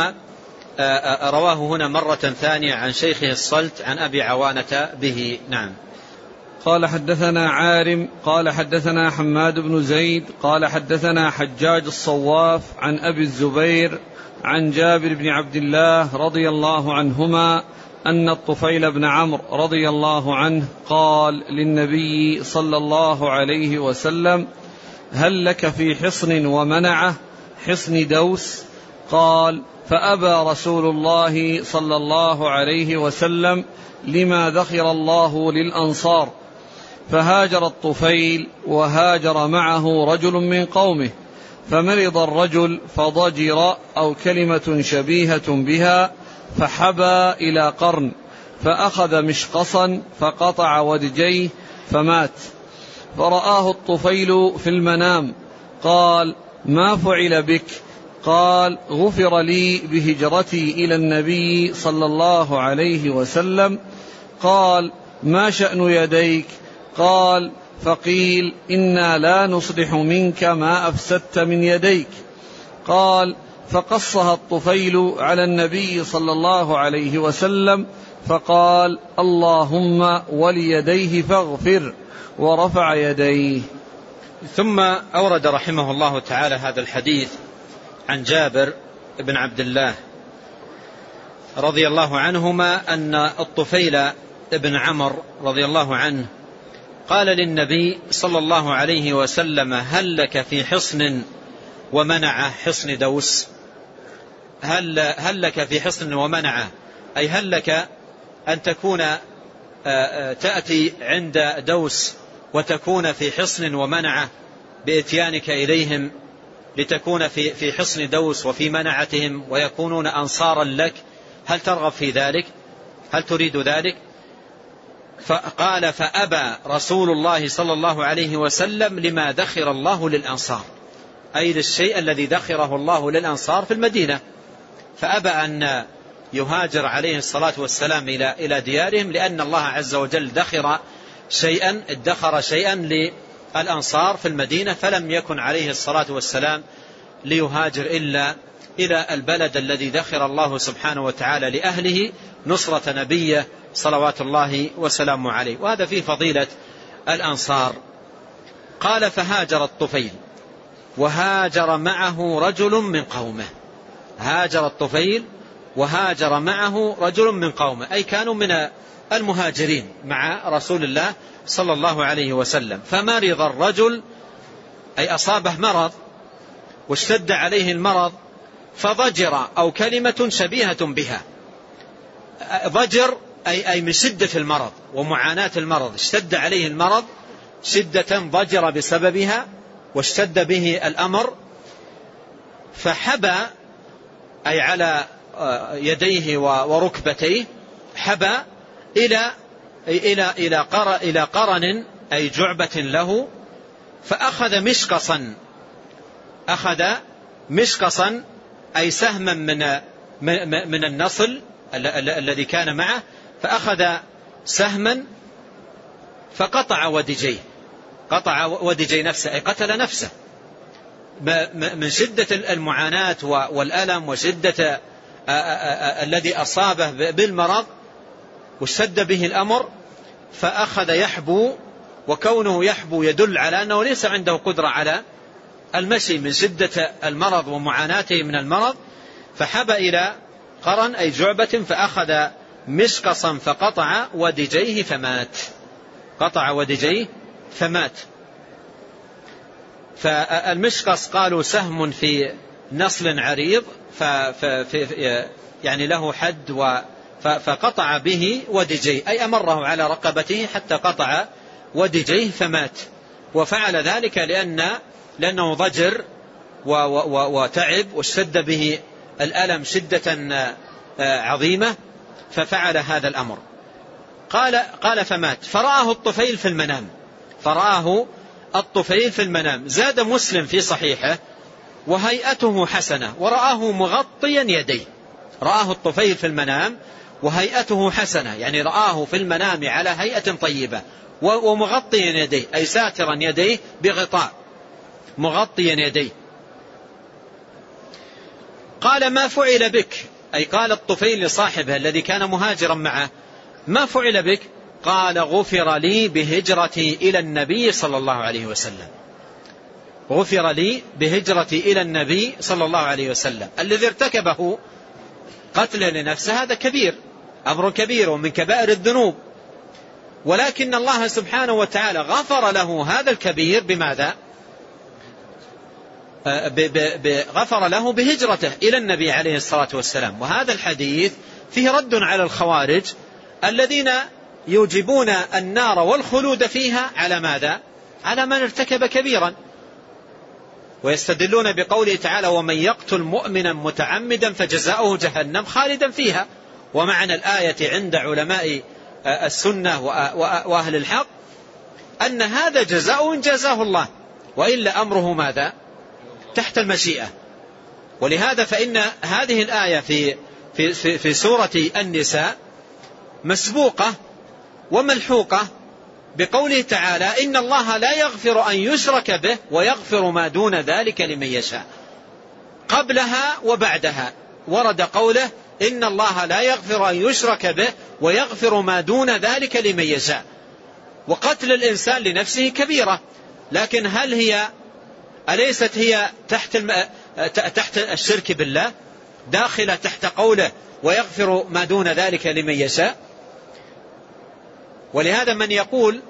رواه هنا مرة ثانية عن شيخه الصلت عن أبي عوانة به. نعم. قال حدثنا عارم قال حدثنا حماد بن زيد قال حدثنا حجاج الصواف عن أبي الزبير عن جابر بن عبد الله رضي الله عنهما أن الطفيل بن عمرو رضي الله عنه قال للنبي صلى الله عليه وسلم هل لك في حصن ومنعه حصن دوس؟ قال فأبى رسول الله صلى الله عليه وسلم لما ذخر الله للأنصار، فهاجر الطفيل وهاجر معه رجل من قومه، فمرض الرجل فضجر أو كلمة شبيهة بها فحبى إلى قرن، فأخذ مشقصا فقطع ودجيه فمات. فرآه الطفيل في المنام قال ما فعل بك؟ قال غفر لي بهجرتي إلى النبي صلى الله عليه وسلم. قال ما شأن يديك؟ قال فقيل إنا لا نصلح منك ما أفسدت من يديك. قال فقصها الطفيل على النبي صلى الله عليه وسلم فقال اللهم وليديه فاغفر، ورفع يديه. ثم أورد رحمه الله تعالى هذا الحديث عن جابر بن عبد الله رضي الله عنهما أن الطفيل بن عمرو رضي الله عنه قال للنبي صلى الله عليه وسلم هل لك في حصن ومنعه حصن دوس؟ هل, هل لك في حصن ومنعه أي هل لك أن تكون تأتي عند دوس وتكون في حصن ومنعه بإتيانك إليهم لتكون في في حصن دوس وفي منعتهم ويكونون أنصارا لك، هل ترغب في ذلك؟ هل تريد ذلك؟ فقال فأبى رسول الله صلى الله عليه وسلم لما ذخر الله للأنصار، أي للشيء الذي ذخره الله للأنصار في المدينة، فأبى أن يهاجر عليه الصلاة والسلام إلى إلى ديارهم، لأن الله عز وجل ذخر شيئا ادخر شيئا للأنصار في المدينة، فلم يكن عليه الصلاة والسلام ليهاجر إلا إلى البلد الذي ذخر الله سبحانه وتعالى لأهله نصرة نبيه صلوات الله وسلامه عليه. وهذا فيه فضيلة الأنصار. قال فهاجر الطفيل وهاجر معه رجل من قومه. هاجر الطفيل وهاجر معه رجل من قومه، أي كانوا من المهاجرين مع رسول الله صلى الله عليه وسلم. فمرض الرجل، أي أصابه مرض واشتد عليه المرض، فضجر، أو كلمة شبيهة بها. ضجر أي, أي من شدة المرض ومعاناة المرض، اشتد عليه المرض شدة ضجر بسببها واشتد به الأمر، فحبى، أي على يديه وركبتيه، حبى إلى إلى إلى قر إلى قرن، أي جعبة له، فأخذ مشقصا، أخذ مشقصا أي سهما من من النصل الذي كان معه، فأخذ سهما فقطع ودجيه، قطع ودجي نفسه، أي قتل نفسه من شدة المعاناة والألم وشدة الذي أصابه بالمرض واشتد به الأمر، فأخذ يحبو، وكونه يحبو يدل على أنه ليس عنده قدرة على المشي من شدة المرض ومعاناته من المرض، فحبى إلى قرن أي جعبة فأخذ مشقصا فقطع ودجيه فمات، قطع ودجيه فمات. فالمشقص قالوا سهم في نصل عريض، يعني له حد، فقطع به ودجيه، أي أمره على رقبته حتى قطع ودجيه فمات. وفعل ذلك لأن لأنه ضجر وتعب واشتد به الألم شدة عظيمة، ففعل هذا الأمر. قال قال فمات. فرآه الطفيل في المنام، فرآه الطفيل في المنام. زاد مسلم في صحيحه وهيئته حسنة، ورآه مغطيا يديه. رآه الطفيل في المنام وهيئته حسنة، يعني رآه في المنام على هيئة طيبة ومغطيا يديه، أي ساترا يديه بغطاء، مغطيا يديه. قال ما فعل بك، أي قال الطفيل لصاحبه الذي كان مهاجرا معه: ما فعل بك؟ قال غفر لي بهجرتي إلى النبي صلى الله عليه وسلم. غفر لي بهجرتي إلى النبي صلى الله عليه وسلم. الذي ارتكبه قتل لنفسه هذا كبير، أمر كبير ومن كبائر الذنوب، ولكن الله سبحانه وتعالى غفر له هذا الكبير بماذا؟ غفر له بهجرته إلى النبي عليه الصلاة والسلام. وهذا الحديث فيه رد على الخوارج الذين يوجبون النار والخلود فيها على ماذا؟ على من ارتكب كبيرا، ويستدلون بقوله تعالى: ومن يقتل مؤمنا متعمدا فجزاؤه جهنم خالدا فيها. ومعنى الآية عند علماء السنة وأهل الحق أن هذا جزاء جزاه الله، وإلا أمره ماذا؟ تحت المشيئة. ولهذا فإن هذه الآية في في في, في سورة النساء مسبوقة وملحوقة بقوله تعالى: إن الله لا يغفر أن يشرك به ويغفر ما دون ذلك لمن يشاء. قبلها وبعدها ورد قوله: إن الله لا يغفر أن يشرك به ويغفر ما دون ذلك لمن يشاء. وقتل الإنسان لنفسه كبيرة، لكن هل هي أليست هي تحت الم... تحت الشرك بالله، داخلة تحت قوله ويغفر ما دون ذلك لمن يشاء؟ ولهذا من يقول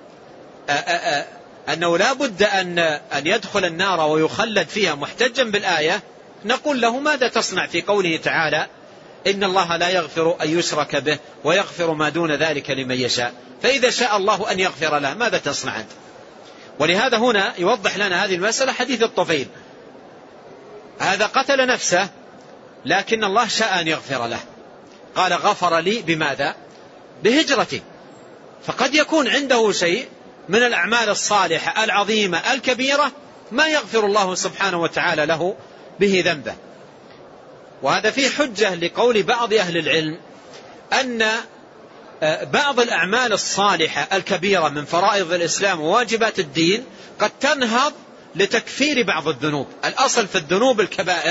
أنه لا بد أن أن يدخل النار ويخلد فيها محتجا بالآية، نقول له: ماذا تصنع في قوله تعالى: إن الله لا يغفر أن يشرك به ويغفر ما دون ذلك لمن يشاء؟ فإذا شاء الله أن يغفر له ماذا تصنع أنت؟ ولهذا هنا يوضح لنا هذه المسألة حديث الطفيل. هذا قتل نفسه، لكن الله شاء أن يغفر له. قال: غفر لي بماذا؟ بهجرتي. فقد يكون عنده شيء من الأعمال الصالحة العظيمة الكبيرة ما يغفر الله سبحانه وتعالى له به ذنبه. وهذا فيه حجة لقول بعض أهل العلم أن بعض الأعمال الصالحة الكبيرة من فرائض الإسلام وواجبات الدين قد تنهض لتكفير بعض الذنوب. الأصل في الذنوب الكبائر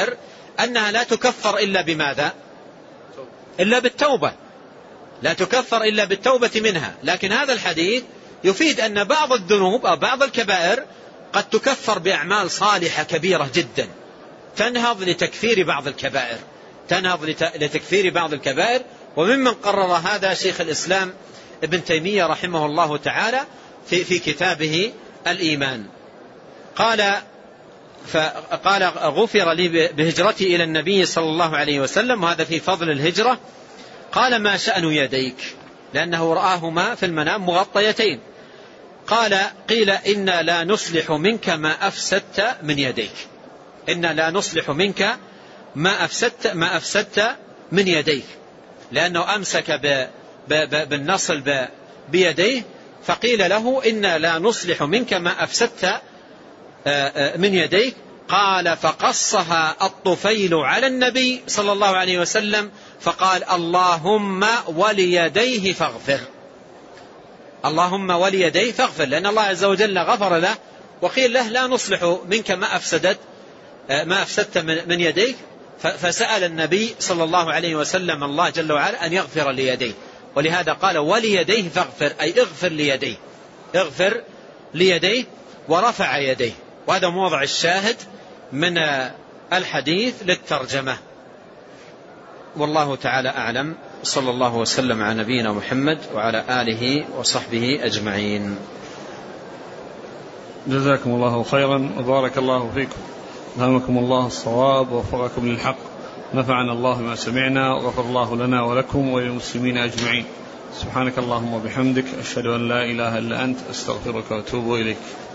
أنها لا تكفر إلا بماذا؟ إلا بالتوبة، لا تكفر إلا بالتوبة منها. لكن هذا الحديث يفيد أن بعض الذنوب أو بعض الكبائر قد تكفر بأعمال صالحة كبيرة جدا تنهض لتكفير بعض الكبائر تنهض لتكفير بعض الكبائر. وممن قرر هذا شيخ الإسلام ابن تيمية رحمه الله تعالى في, في كتابه الإيمان. قال فقال غفر لي بهجرتي إلى النبي صلى الله عليه وسلم، وهذا في فضل الهجرة. قال ما شأن يديك؟ لأنه رآهما في المنام مغطيتين. قال قيل إنا لا نصلح منك ما أفسدت من يديك، إنا لا نصلح منك ما أفسدت, ما أفسدت من يديك، لأنه أمسك ب ب بالنصل ب بيديه. فقيل له إنا لا نصلح منك ما أفسدت من يديك. قال فقصها الطفيل على النبي صلى الله عليه وسلم فقال اللهم وليديه فاغفر، اللهم وليديه فاغفر، لأن الله عز وجل غفر له. وقيل له لا نصلح منك ما أفسدت ما أفسدت من يديك، فسأل النبي صلى الله عليه وسلم الله جل وعلا أن يغفر ليديه، ولهذا قال وليديه فاغفر، أي اغفر ليديه، اغفر ليديه ورفع يديه. وهذا موضع الشاهد من الحديث للترجمة. والله تعالى أعلم، صلى الله وسلم على نبينا محمد وعلى آله وصحبه أجمعين. جزاكم الله خيرا وبارك الله فيكم، ألهمكم الله الصواب ووفقكم للحق، نفعنا الله ما سمعنا وغفر الله لنا ولكم وللمسلمين أجمعين. سبحانك اللهم وبحمدك، أشهد أن لا إله إلا أنت، أستغفرك وأتوب إليك.